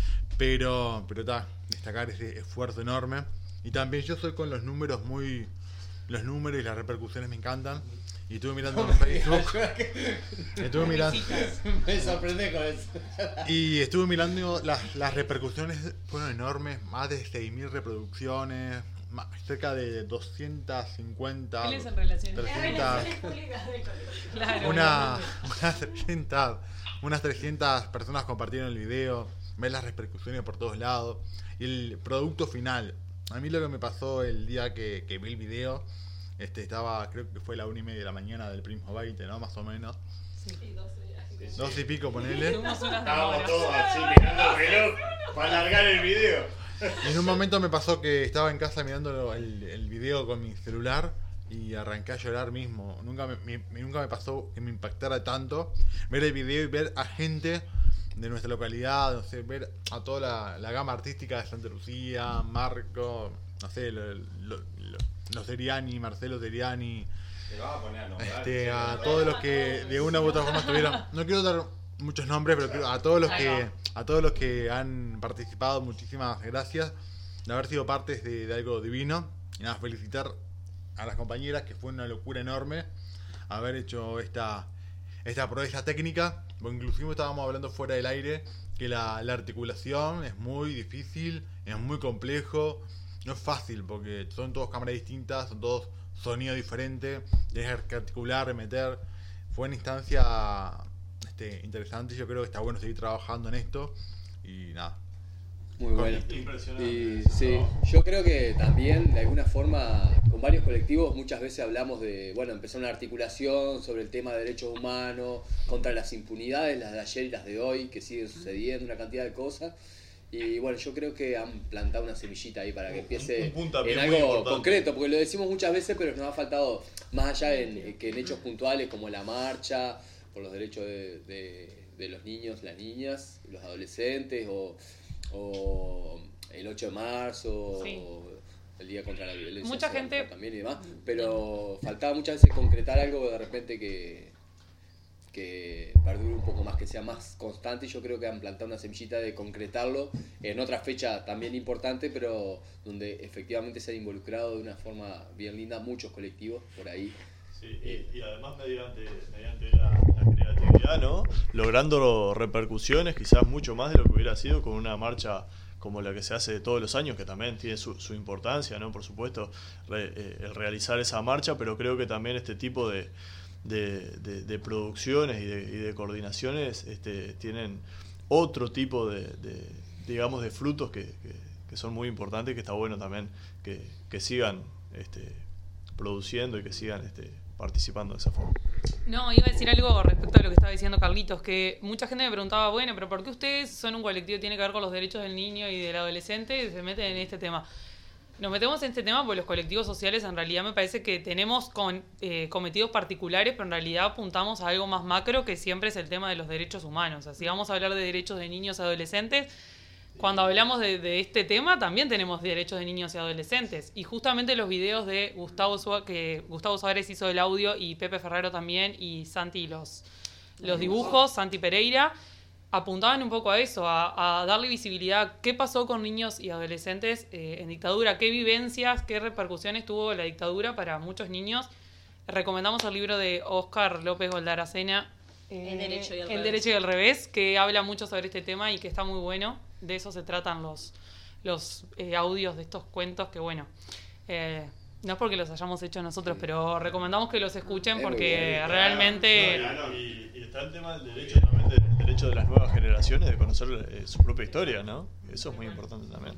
pero pero está, destacar ese esfuerzo enorme. Y también yo soy con los números muy, los números y las repercusiones me encantan, y estuve mirando en Facebook, estuve mirando, me sorprende con eso, y estuve mirando las, las repercusiones fueron enormes, más de seis mil reproducciones, más, cerca de doscientas cincuenta, Él es en relaciones. trescientas, Claro. una, unas trescientas, unas trescientas personas compartieron el video, ves las repercusiones por todos lados, y el producto final. A mí lo que me pasó el día que, que vi el video, este estaba, creo que fue la una y media de la mañana del Primo veinte, ¿no? Más o menos. Sí, doce. Dos y pico, ponele. Tuvimos unas Estábamos demoras. todos así mirando el reloj para alargar el video. Y en un momento me pasó que estaba en casa mirando el, el video con mi celular y arranqué a llorar mismo. Nunca me, me- nunca me pasó que me impactara tanto ver el video y ver a gente de nuestra localidad, no sé, ver a toda la, la gama artística de Santa Lucía, Marco, no sé, lo- lo- lo- los Seriani, Marcelo Seriani, Te vas a poner a nombrar. este, a todos los que de una u otra forma estuvieron. No quiero dar muchos nombres, pero quiero- a todos los que a todos los que han participado, muchísimas gracias de haber sido partes de, de algo divino. Y nada, felicitar a las compañeras, que fue una locura enorme haber hecho esta esta proeza técnica, porque inclusive estábamos hablando fuera del aire que la, la articulación es muy difícil, es muy complejo, no es fácil porque son todas cámaras distintas, son todos sonidos diferentes, tienes que articular, meter. Fue una instancia este, interesante, yo creo que está bueno seguir trabajando en esto y nada. Muy bueno. Impresionante. Y sí, yo creo que también de alguna forma con varios colectivos muchas veces hablamos de, bueno, empezó una articulación sobre el tema de derechos humanos, contra las impunidades, las de ayer y las de hoy, que siguen sucediendo, una cantidad de cosas. Y bueno, yo creo que han plantado una semillita ahí para que empiece Un puntapié en muy algo importante. concreto, porque lo decimos muchas veces, pero nos ha faltado más allá en, que en hechos puntuales como la marcha por los derechos de, de, de los niños, las niñas, los adolescentes, o, o el ocho de marzo, Sí. o el día contra la violencia Mucha hacia la gente- mujer también y demás, pero faltaba muchas veces concretar algo de repente que que perdure un poco más, que sea más constante, y yo creo que han plantado una semillita de concretarlo en otra fecha también importante, pero donde efectivamente se han involucrado de una forma bien linda muchos colectivos por ahí. Sí, y, y además mediante, mediante la, la creatividad, ¿no? Logrando repercusiones quizás mucho más de lo que hubiera sido con una marcha como la que se hace todos los años, que también tiene su, su importancia, ¿no? Por supuesto, re- eh, el realizar esa marcha, pero creo que también este tipo de, de, de- de producciones y de, y de coordinaciones este, tienen otro tipo de, de, digamos, de frutos que, que, que son muy importantes, que está bueno también que, que sigan este, produciendo y que sigan este, participando de esa forma. No, iba a decir algo respecto a lo que estaba diciendo Carlitos, que mucha gente me preguntaba, bueno, pero ¿por qué ustedes son un colectivo que tiene que ver con los derechos del niño y del adolescente y se meten en este tema? Nos metemos en este tema porque los colectivos sociales en realidad me parece que tenemos con, eh, cometidos particulares, pero en realidad apuntamos a algo más macro, que siempre es el tema de los derechos humanos. Así vamos a hablar de derechos de niños y adolescentes. Cuando hablamos de, de este tema, también tenemos derechos de niños y adolescentes. Y justamente los videos de Gustavo Suárez, que Gustavo Suárez hizo el audio, y Pepe Ferraro también, y Santi los, los dibujos, Santi Pereira, apuntaban un poco a eso, a, a darle visibilidad a qué pasó con niños y adolescentes eh, en dictadura, qué vivencias, qué repercusiones tuvo la dictadura para muchos niños. Recomendamos el libro de Óscar López Goldaracena, eh, El derecho y el El revés. derecho y el revés, que habla mucho sobre este tema y que está muy bueno. De eso se tratan los, los eh, audios de estos cuentos, que bueno, eh, no es porque los hayamos hecho nosotros, pero recomendamos que los escuchen Es muy porque bueno, realmente... No, y, y está el tema del derecho, también del derecho de las nuevas generaciones de conocer eh, su propia historia, ¿no? Eso es muy importante también.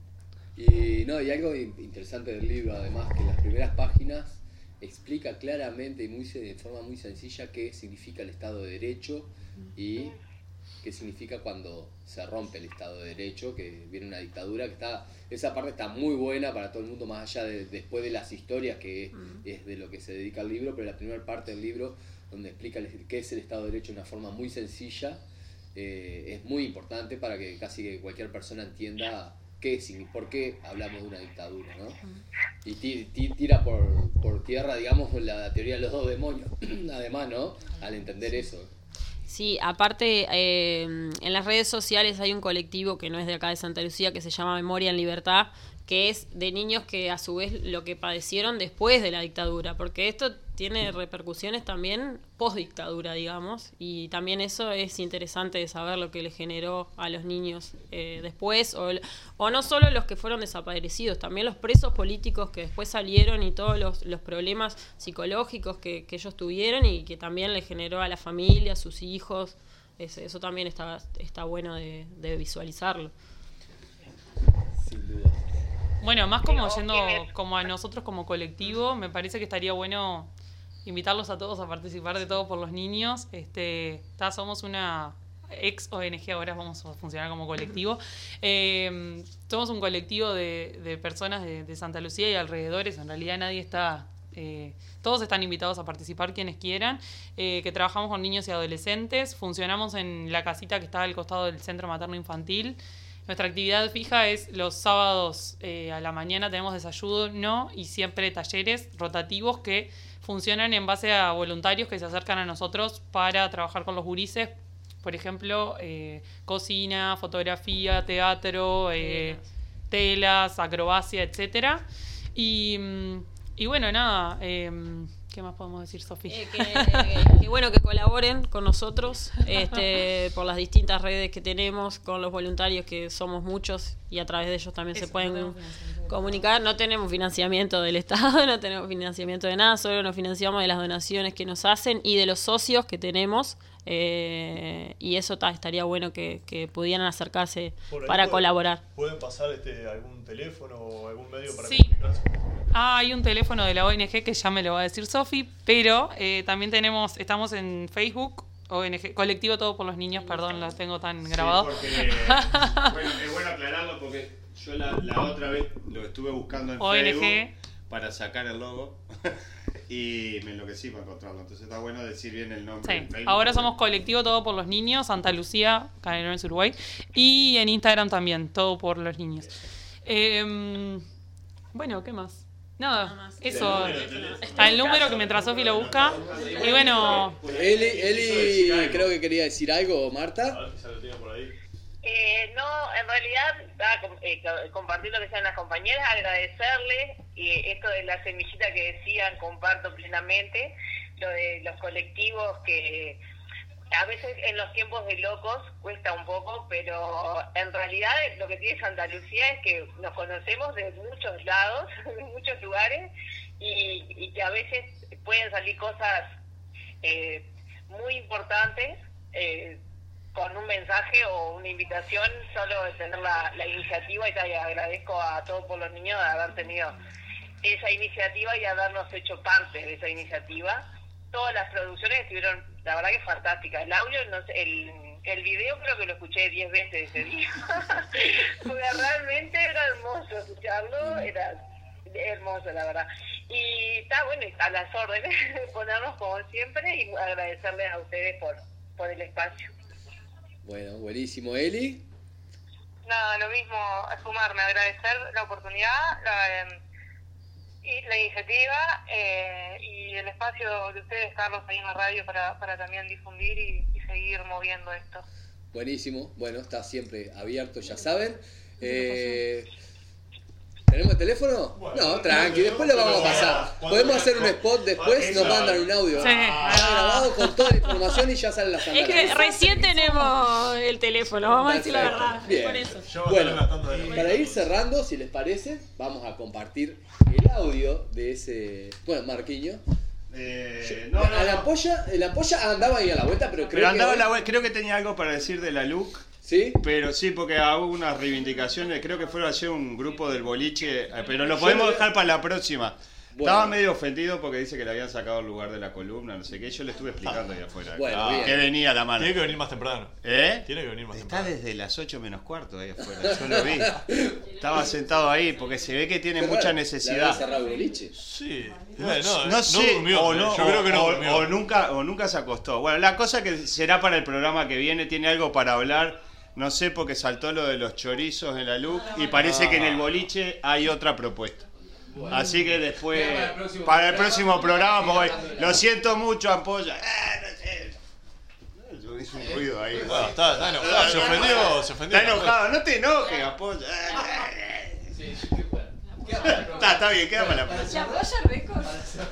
Y no, y algo interesante del libro, además, que en las primeras páginas explica claramente y muy de forma muy sencilla qué significa el Estado de Derecho y qué significa cuando se rompe el Estado de Derecho, que viene una dictadura, que está, esa parte está muy buena para todo el mundo, más allá de después de las historias, que es de lo que se dedica al libro, pero la primera parte del libro, donde explica qué es el Estado de Derecho de una forma muy sencilla, eh, es muy importante para que casi que cualquier persona entienda qué, por qué hablamos de una dictadura, ¿no? Y tira por, por tierra, digamos, la teoría de los dos demonios, además, ¿no? Al entender eso. Sí, aparte, eh, en las redes sociales hay un colectivo que no es de acá de Santa Lucía, que se llama Memoria en Libertad, que es de niños que a su vez lo que padecieron después de la dictadura, porque esto tiene repercusiones también post-dictadura, digamos, y también eso es interesante de saber lo que le generó a los niños eh, después, o, o no solo los que fueron desaparecidos, también los presos políticos que después salieron y todos los, los problemas psicológicos que, que ellos tuvieron y que también le generó a la familia, a sus hijos, eso, eso también está, está bueno de, de visualizarlo. Sin duda. Bueno, más como yendo como a nosotros como colectivo, me parece que estaría bueno invitarlos a todos a participar de Todo por los Niños. Este, ta, somos una ex O N G, ahora vamos a funcionar como colectivo. Eh, somos un colectivo de, de personas de, de Santa Lucía y alrededores, en realidad nadie está... Eh, todos están invitados a participar quienes quieran, eh, que trabajamos con niños y adolescentes, funcionamos en la casita que está al costado del Centro Materno Infantil. Nuestra actividad fija es los sábados eh, a la mañana tenemos desayuno y siempre talleres rotativos que funcionan en base a voluntarios que se acercan a nosotros para trabajar con los gurises. Por ejemplo, eh, cocina, fotografía, teatro, eh, telas, acrobacia, etcétera. Y, y bueno, nada... Eh, ¿Qué más podemos decir, Sofía? Eh, que, eh, que bueno, que colaboren con nosotros este, por las distintas redes que tenemos, con los voluntarios que somos muchos y a través de ellos también Eso, se pueden no comunicar. No tenemos financiamiento del Estado, no tenemos financiamiento de nada, solo nos financiamos de las donaciones que nos hacen y de los socios que tenemos. Eh, y eso ta, estaría bueno que, que pudieran acercarse para pueden, colaborar. ¿Pueden pasar este algún teléfono o algún medio para sí. comunicarse? Ah, hay un teléfono de la O N G que ya me lo va a decir Sofi, pero eh, también tenemos, estamos en Facebook, O N G, Colectivo Todo por los Niños, perdón, lo tengo tan grabado. Sí, porque, bueno, es bueno aclararlo porque yo la, la otra vez lo estuve buscando en O N G. Facebook para sacar el logo y me enloquecí para encontrarlo, entonces está bueno decir bien el nombre. Sí. En Facebook. Ahora somos Colectivo Todo por los Niños, Santa Lucía, Canelones, Uruguay, y en Instagram también, Todo por los Niños. Eh, bueno, ¿qué más? Nada, eso, al número que mientras Sofi lo busca. Y bueno, Eli, Eli creo que quería decir algo, Marta. A ver si se lo tiene por ahí. Eh, no, en realidad, ah, com- eh, co- compartir lo que sean las compañeras, agradecerle, y esto de la semillita que decían, comparto plenamente, lo de los colectivos que a veces en los tiempos de locos cuesta un poco, pero en realidad lo que tiene Santa Lucía es que nos conocemos de muchos lados, de muchos lugares, y, y que a veces pueden salir cosas eh, muy importantes eh, con un mensaje o una invitación, solo de tener la, la iniciativa, y te agradezco a Todos por los Niños de haber tenido esa iniciativa y habernos hecho parte de esa iniciativa. Todas las producciones estuvieron, la verdad que fantásticas. El audio, no sé, el, el video creo que lo escuché diez veces ese día. Porque realmente era hermoso escucharlo, era hermoso, la verdad. Y está bueno, a las órdenes, ponernos como siempre y agradecerles a ustedes por, por el espacio. Bueno, buenísimo. Eli. Nada, lo mismo, sumarme, agradecer la oportunidad, la, eh, y la iniciativa eh, y el espacio de ustedes, Carlos, ahí en la radio para, para también difundir y, y seguir moviendo esto. Buenísimo. Bueno, está siempre abierto, ya saben. Eh, ¿Tenemos el teléfono? No, tranqui, después lo vamos a pasar. Podemos hacer un spot después, nos mandan un audio. Sí. Está grabado con toda la información y ya salen las Es cámaras. que recién tenemos el teléfono, vamos a decir la verdad. Bien. Por eso. Bueno, para ir cerrando, si les parece, vamos a compartir el audio de ese... Bueno, Marquiño, Eh, Yo- no, no, a la no. ampolla, la ampolla andaba ahí a la vuelta, pero creo Pero andaba que la web, creo que tenía algo para decir de la L U C. ¿sí? Pero sí, porque hubo unas reivindicaciones, creo que fueron ayer un grupo del boliche, eh, pero lo podemos Yo- dejar para la próxima. Bueno. Estaba medio ofendido porque dice que le habían sacado el lugar de la columna, no sé qué, yo le estuve explicando ahí afuera. Bueno, Ah, bien. que venía a la mano. Tiene que venir más temprano. ¿Eh? Tiene que venir más Está temprano. desde las ocho menos cuarto ahí afuera, yo lo vi. Estaba sentado ahí porque se ve que tiene Qué mucha raro, ¿le necesidad. habrá cerrado el boliche? Sí. No, Eh, no, no sé, durmió, o no, yo creo que no o- durmió. o nunca, o nunca se acostó. Bueno, la cosa que será para el programa que viene, tiene algo para hablar, no sé, porque saltó lo de los chorizos en la L U C y parece que en el boliche hay otra propuesta. Así que después, Para el próximo para el programa, próximo programa, porque hablando de lo la- siento mucho, Ampolla. Eh, no sé. Yo hice un ruido ahí. Ah, está, está enojado, se ofendió, se ofendió. Está enojado, no te enojes, Ampolla. Sí, qué bueno. Está, está bien, queda para la próxima. ¿Se apoya récord?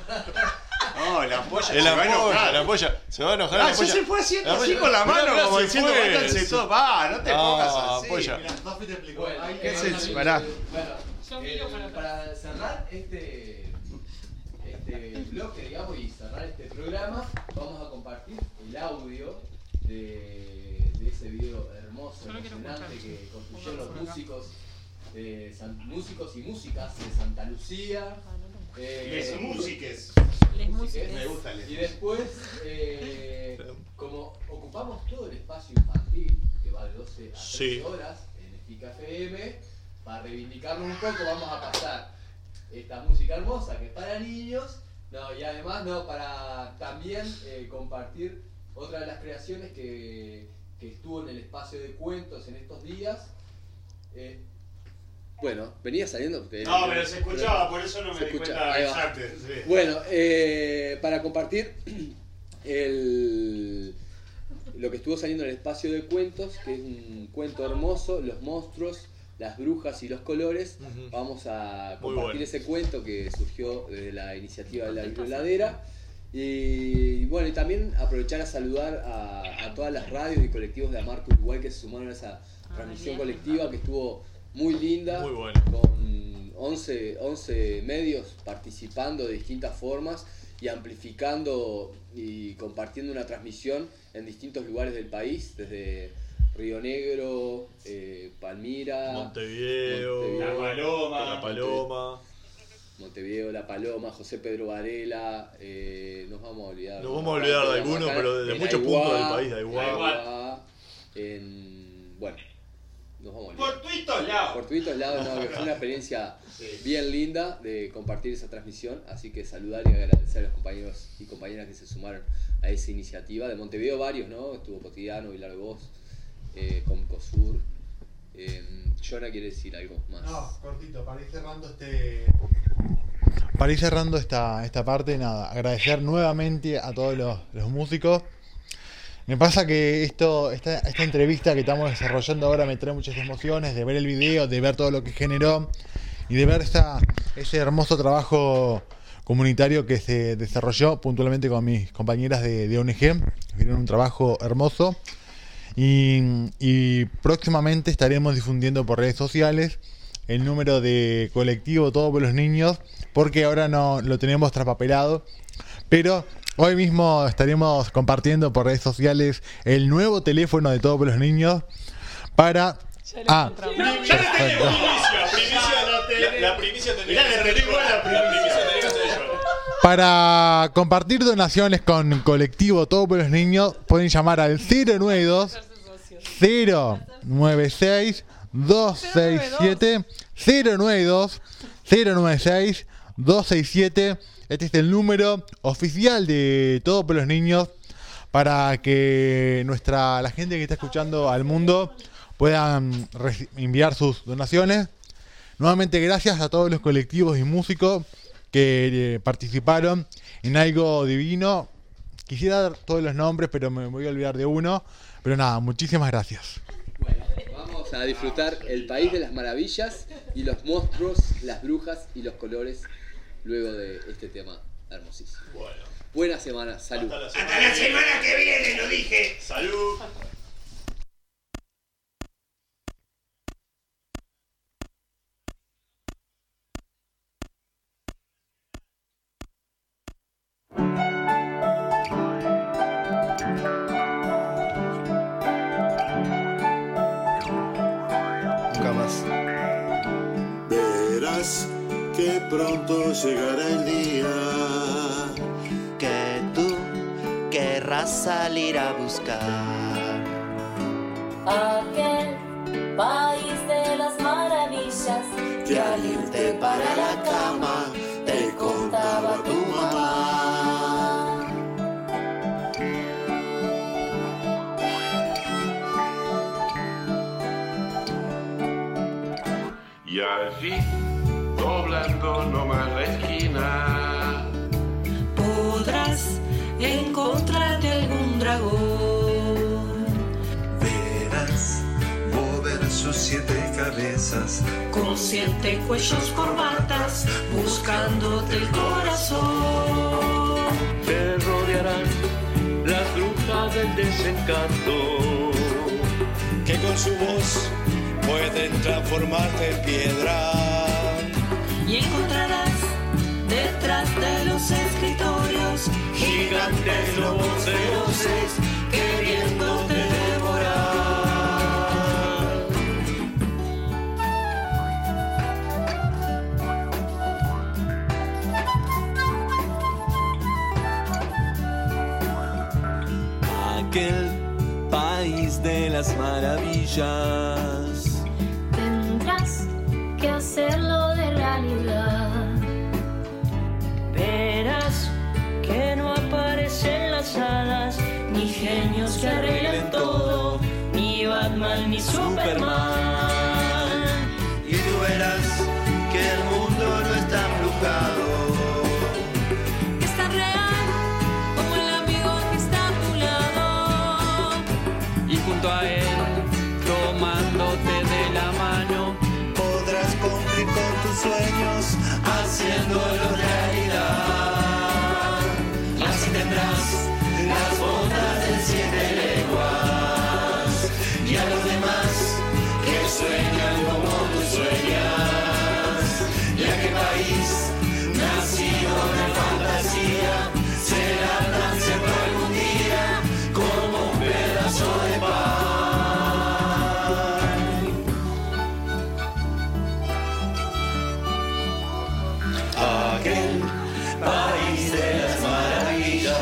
No, la Ampolla El se va a ampolla, enojar. la ampolla. Se va a enojar. Ah, la ya ampolla. se fue haciendo La así ampolla- con la mano, Mirá, mirá, como se diciendo, fue. váyanse todos. Va, no te Ah, pongas así. ampolla. Mira, Sofi te explicó. Bueno, Ahí ¿qué es eh, el- pará. Bueno, Yo eh, miro para atrás. para cerrar este, este bloque, digamos, y cerrar este programa, vamos a compartir el audio de, de ese video hermoso, Yo lo quiero emocionante escuchar. que construyeron los Pongámoslo acá. músicos, de San- músicos y músicas de Santa Lucía. eh, Les músiques. Les músiques. Me gusta el Y después, eh, como ocupamos todo el espacio infantil, que va de doce a trece Sí. horas en Espica F M, para reivindicarnos un poco vamos a pasar esta música hermosa que es para niños, no, y además no, para también eh, compartir otra de las creaciones que, que estuvo en el espacio de cuentos en estos días. Eh, bueno, venía saliendo. de- No, pero se escuchaba, por eso no me Se di escucha, cuenta ahí va. exacto. sí. Bueno, eh, para compartir el, lo que estuvo saliendo en el espacio de cuentos, que es un cuento hermoso, Los monstruos, las brujas y los colores. Ujú. Vamos a Muy compartir bueno. ese cuento que surgió desde la iniciativa de la Bibloladera. Y bueno, y también aprovechar a saludar a, a todas las radios y colectivos de Amarco Uruguay que se sumaron a esa transmisión bien. colectiva que estuvo muy linda, Muy bueno. con once, once medios participando de distintas formas y amplificando y compartiendo una transmisión en distintos lugares del país, desde Río Negro, eh, Palmira, Montevideo, Montevideo, La Paloma. La Paloma. Montevideo, La Paloma, José Pedro Varela, eh, nos vamos a olvidar. Nos vamos a olvidar de algunos, Acá pero de en muchos Aiguá, puntos del país, de Aiguá. Aiguá, en, bueno, nos vamos a olvidar. Por tuitos lados. Por tuitos lados, no, que fue una experiencia Sí. bien linda de compartir esa transmisión, así que saludar y agradecer a los compañeros y compañeras que se sumaron a esa iniciativa. De Montevideo varios, ¿no? Estuvo Cotidiano, Vilar Voz, eh, Comcosur. Eh, Jonah quiere decir algo más. No, cortito, para ir cerrando este. Para ir cerrando esta, esta parte, nada, agradecer nuevamente a todos los, los músicos. Me pasa que esto, esta, esta entrevista que estamos desarrollando ahora me trae muchas emociones de ver el video, de ver todo lo que generó y de ver esta, ese hermoso trabajo comunitario que se desarrolló puntualmente con mis compañeras de, de O N G. Hicieron un trabajo hermoso. Y, y próximamente estaremos difundiendo por redes sociales el número de colectivo Todo por los Niños, porque ahora no lo tenemos traspapelado, pero hoy mismo estaremos compartiendo por redes sociales el nuevo teléfono de Todo por los Niños para... Ya lo Ah, encontramos. Ya le tenemos primicia, primicia la, te- la, la primicia tendría Mirá, que le ser tenemos yo. la primicia. tendría que ser yo. para compartir donaciones con colectivo Todo por los Niños pueden llamar al cero nueve dos cero nueve seis dos seis siete cero nueve dos cero nueve seis dos seis siete. Este es el número oficial de Todo por los Niños para que nuestra la gente que está escuchando al mundo puedan reci- enviar sus donaciones. Nuevamente gracias a todos los colectivos y músicos que eh, participaron en algo divino. Quisiera dar todos los nombres, pero me voy a olvidar de uno. Pero nada, muchísimas gracias. Bueno, vamos a disfrutar el país de las maravillas y los monstruos, las brujas y los colores luego de este tema hermosísimo. Bueno, Buena semana, salud. hasta la semana, Hasta la semana que viene, lo dije. Salud. que pronto llegará el día que tú querrás salir a buscar aquel país de las maravillas que al irte para la cama te contaba tu mamá. Y allí, doblando nomás la esquina, podrás encontrarte algún dragón. Verás mover sus siete cabezas con siete cuellos corbatas, buscándote el corazón. Te rodearán las brujas del desencanto, que con su voz pueden transformarte en piedra. Y encontrarás detrás de los escritorios gigantes lobos feroces queriéndote devorar. Aquel país de las maravillas tendrás que hacerlo de realidad. Verás que no aparecen las hadas, ni genios que arreglen todo, ni Batman ni Superman. Y tú verás que el mundo no está embrujado, que es tan real como el amigo que está a tu lado. Y junto a él, tomándote de la mano, podrás cumplir con tus sueños, haciéndolo realidad. Así tendrás las botas de siete leguas, y a los demás que sueñan como tú sueñas. Y a qué país nacido de fantasía será tan cierto algún día como un pedazo de pan. Aquel país de las maravillas.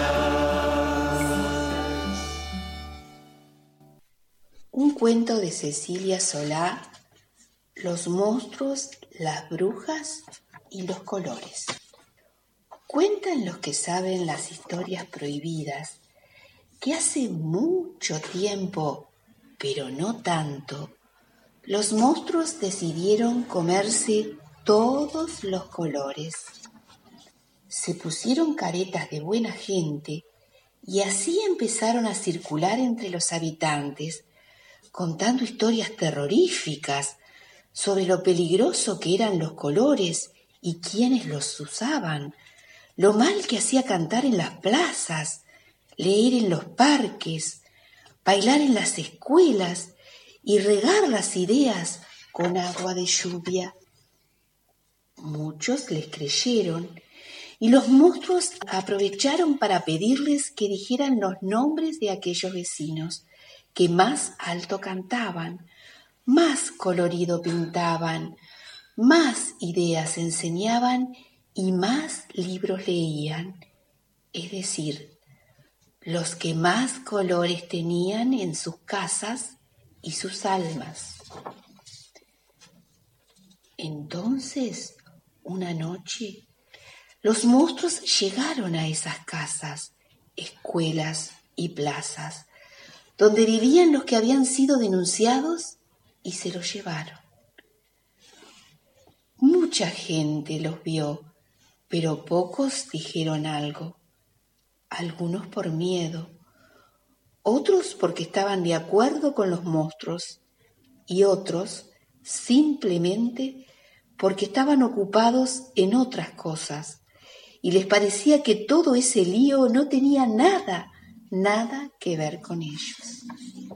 Un cuento de Cecilia Solá, los monstruos, las brujas y los colores. Cuentan los que saben las historias prohibidas que hace mucho tiempo, pero no tanto, los monstruos decidieron comerse todos los colores. Se pusieron caretas de buena gente y así empezaron a circular entre los habitantes, contando historias terroríficas sobre lo peligroso que eran los colores y quiénes los usaban, lo mal que hacía cantar en las plazas, leer en los parques, bailar en las escuelas y regar las ideas con agua de lluvia. Muchos les creyeron y los monstruos aprovecharon para pedirles que dijeran los nombres de aquellos vecinos que más alto cantaban, más colorido pintaban, más ideas enseñaban y más libros leían, es decir, los que más colores tenían en sus casas y sus almas. Entonces, una noche, los monstruos llegaron a esas casas, escuelas y plazas, donde vivían los que habían sido denunciados y se los llevaron. Mucha gente los vio, pero pocos dijeron algo, algunos por miedo, otros porque estaban de acuerdo con los monstruos y otros simplemente porque estaban ocupados en otras cosas y les parecía que todo ese lío no tenía nada, nada que ver con ellos.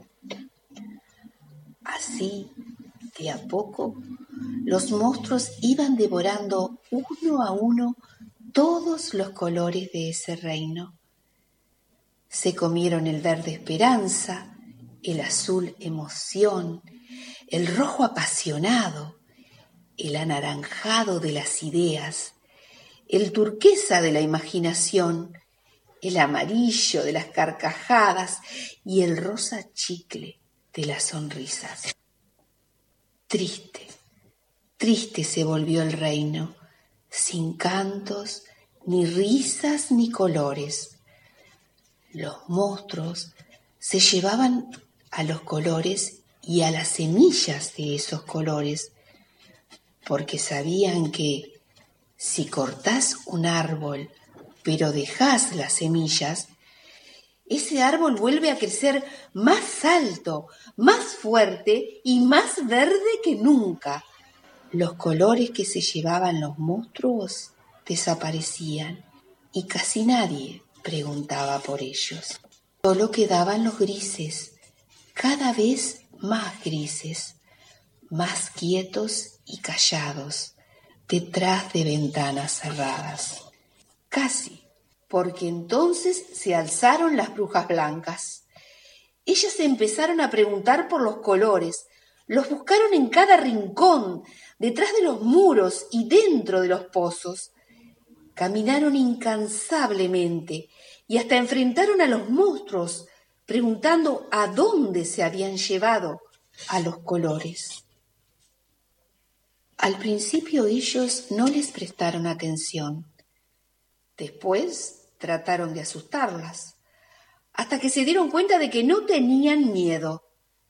Así, de a poco, los monstruos iban devorando uno a uno todos los colores de ese reino. Se comieron el verde esperanza, el azul emoción, el rojo apasionado, el anaranjado de las ideas, el turquesa de la imaginación, el amarillo de las carcajadas y el rosa chicle de las sonrisas. Triste, triste se volvió el reino, sin cantos, ni risas, ni colores. Los monstruos se llevaban a los colores y a las semillas de esos colores, porque sabían que si cortás un árbol pero dejás las semillas, ese árbol vuelve a crecer más alto, más fuerte y más verde que nunca. Los colores que se llevaban los monstruos desaparecían y casi nadie preguntaba por ellos. Solo quedaban los grises, cada vez más grises, más quietos y callados, detrás de ventanas cerradas. Casi, porque entonces se alzaron las brujas blancas. Ellas empezaron a preguntar por los colores, los buscaron en cada rincón, detrás de los muros y dentro de los pozos. Caminaron incansablemente y hasta enfrentaron a los monstruos, preguntando a dónde se habían llevado a los colores. Al principio ellos no les prestaron atención. Después trataron de asustarlas, hasta que se dieron cuenta de que no tenían miedo.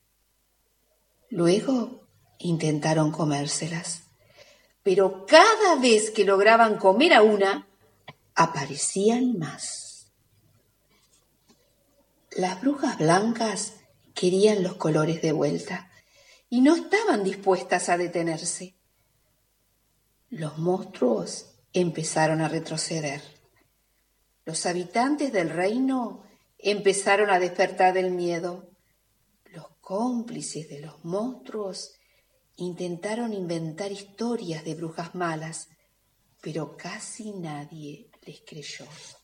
Luego intentaron comérselas, pero cada vez que lograban comer a una, aparecían más. Las brujas blancas querían los colores de vuelta y no estaban dispuestas a detenerse. Los monstruos empezaron a retroceder. Los habitantes del reino empezaron a despertar del miedo. Los cómplices de los monstruos intentaron inventar historias de brujas malas, pero casi nadie les creyó.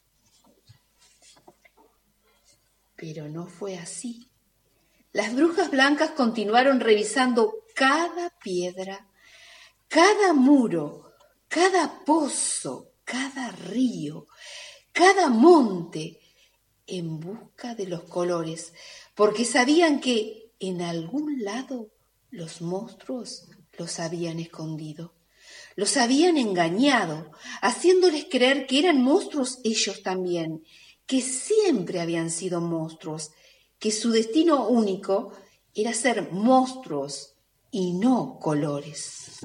Pero no fue así. Las brujas blancas continuaron revisando cada piedra, cada muro, cada pozo, cada río, cada monte, en busca de los colores, porque sabían que en algún lado los monstruos los habían escondido, los habían engañado, haciéndoles creer que eran monstruos ellos también, que siempre habían sido monstruos, que su destino único era ser monstruos y no colores.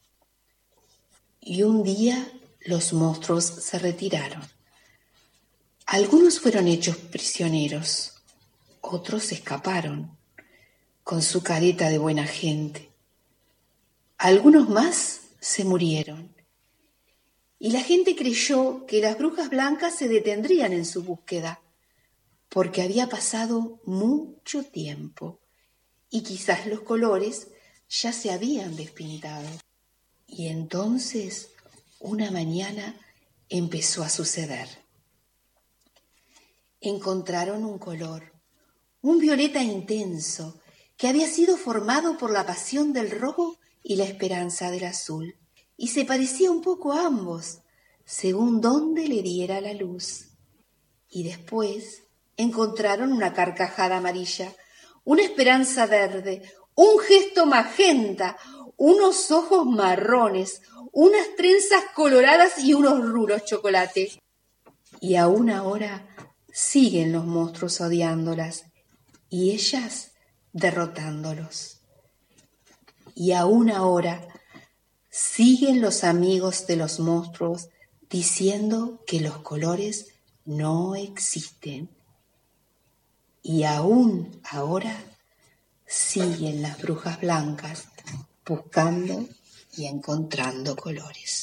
Y un día los monstruos se retiraron. Algunos fueron hechos prisioneros, otros escaparon, con su careta de buena gente. Algunos más se murieron, y la gente creyó que las brujas blancas se detendrían en su búsqueda, porque había pasado mucho tiempo, y quizás los colores ya se habían despintado. Y entonces, una mañana, empezó a suceder. Encontraron un color, un violeta intenso, que había sido formado por la pasión del rojo y la esperanza del azul, y se parecía un poco a ambos, según dónde le diera la luz. Y después encontraron una carcajada amarilla, una esperanza verde, un gesto magenta, unos ojos marrones, unas trenzas coloradas y unos rulos chocolate. Y aún ahora siguen los monstruos odiándolas y ellas derrotándolos. Y aún ahora siguen los amigos de los monstruos diciendo que los colores no existen. Y aún ahora siguen las brujas blancas buscando y encontrando colores.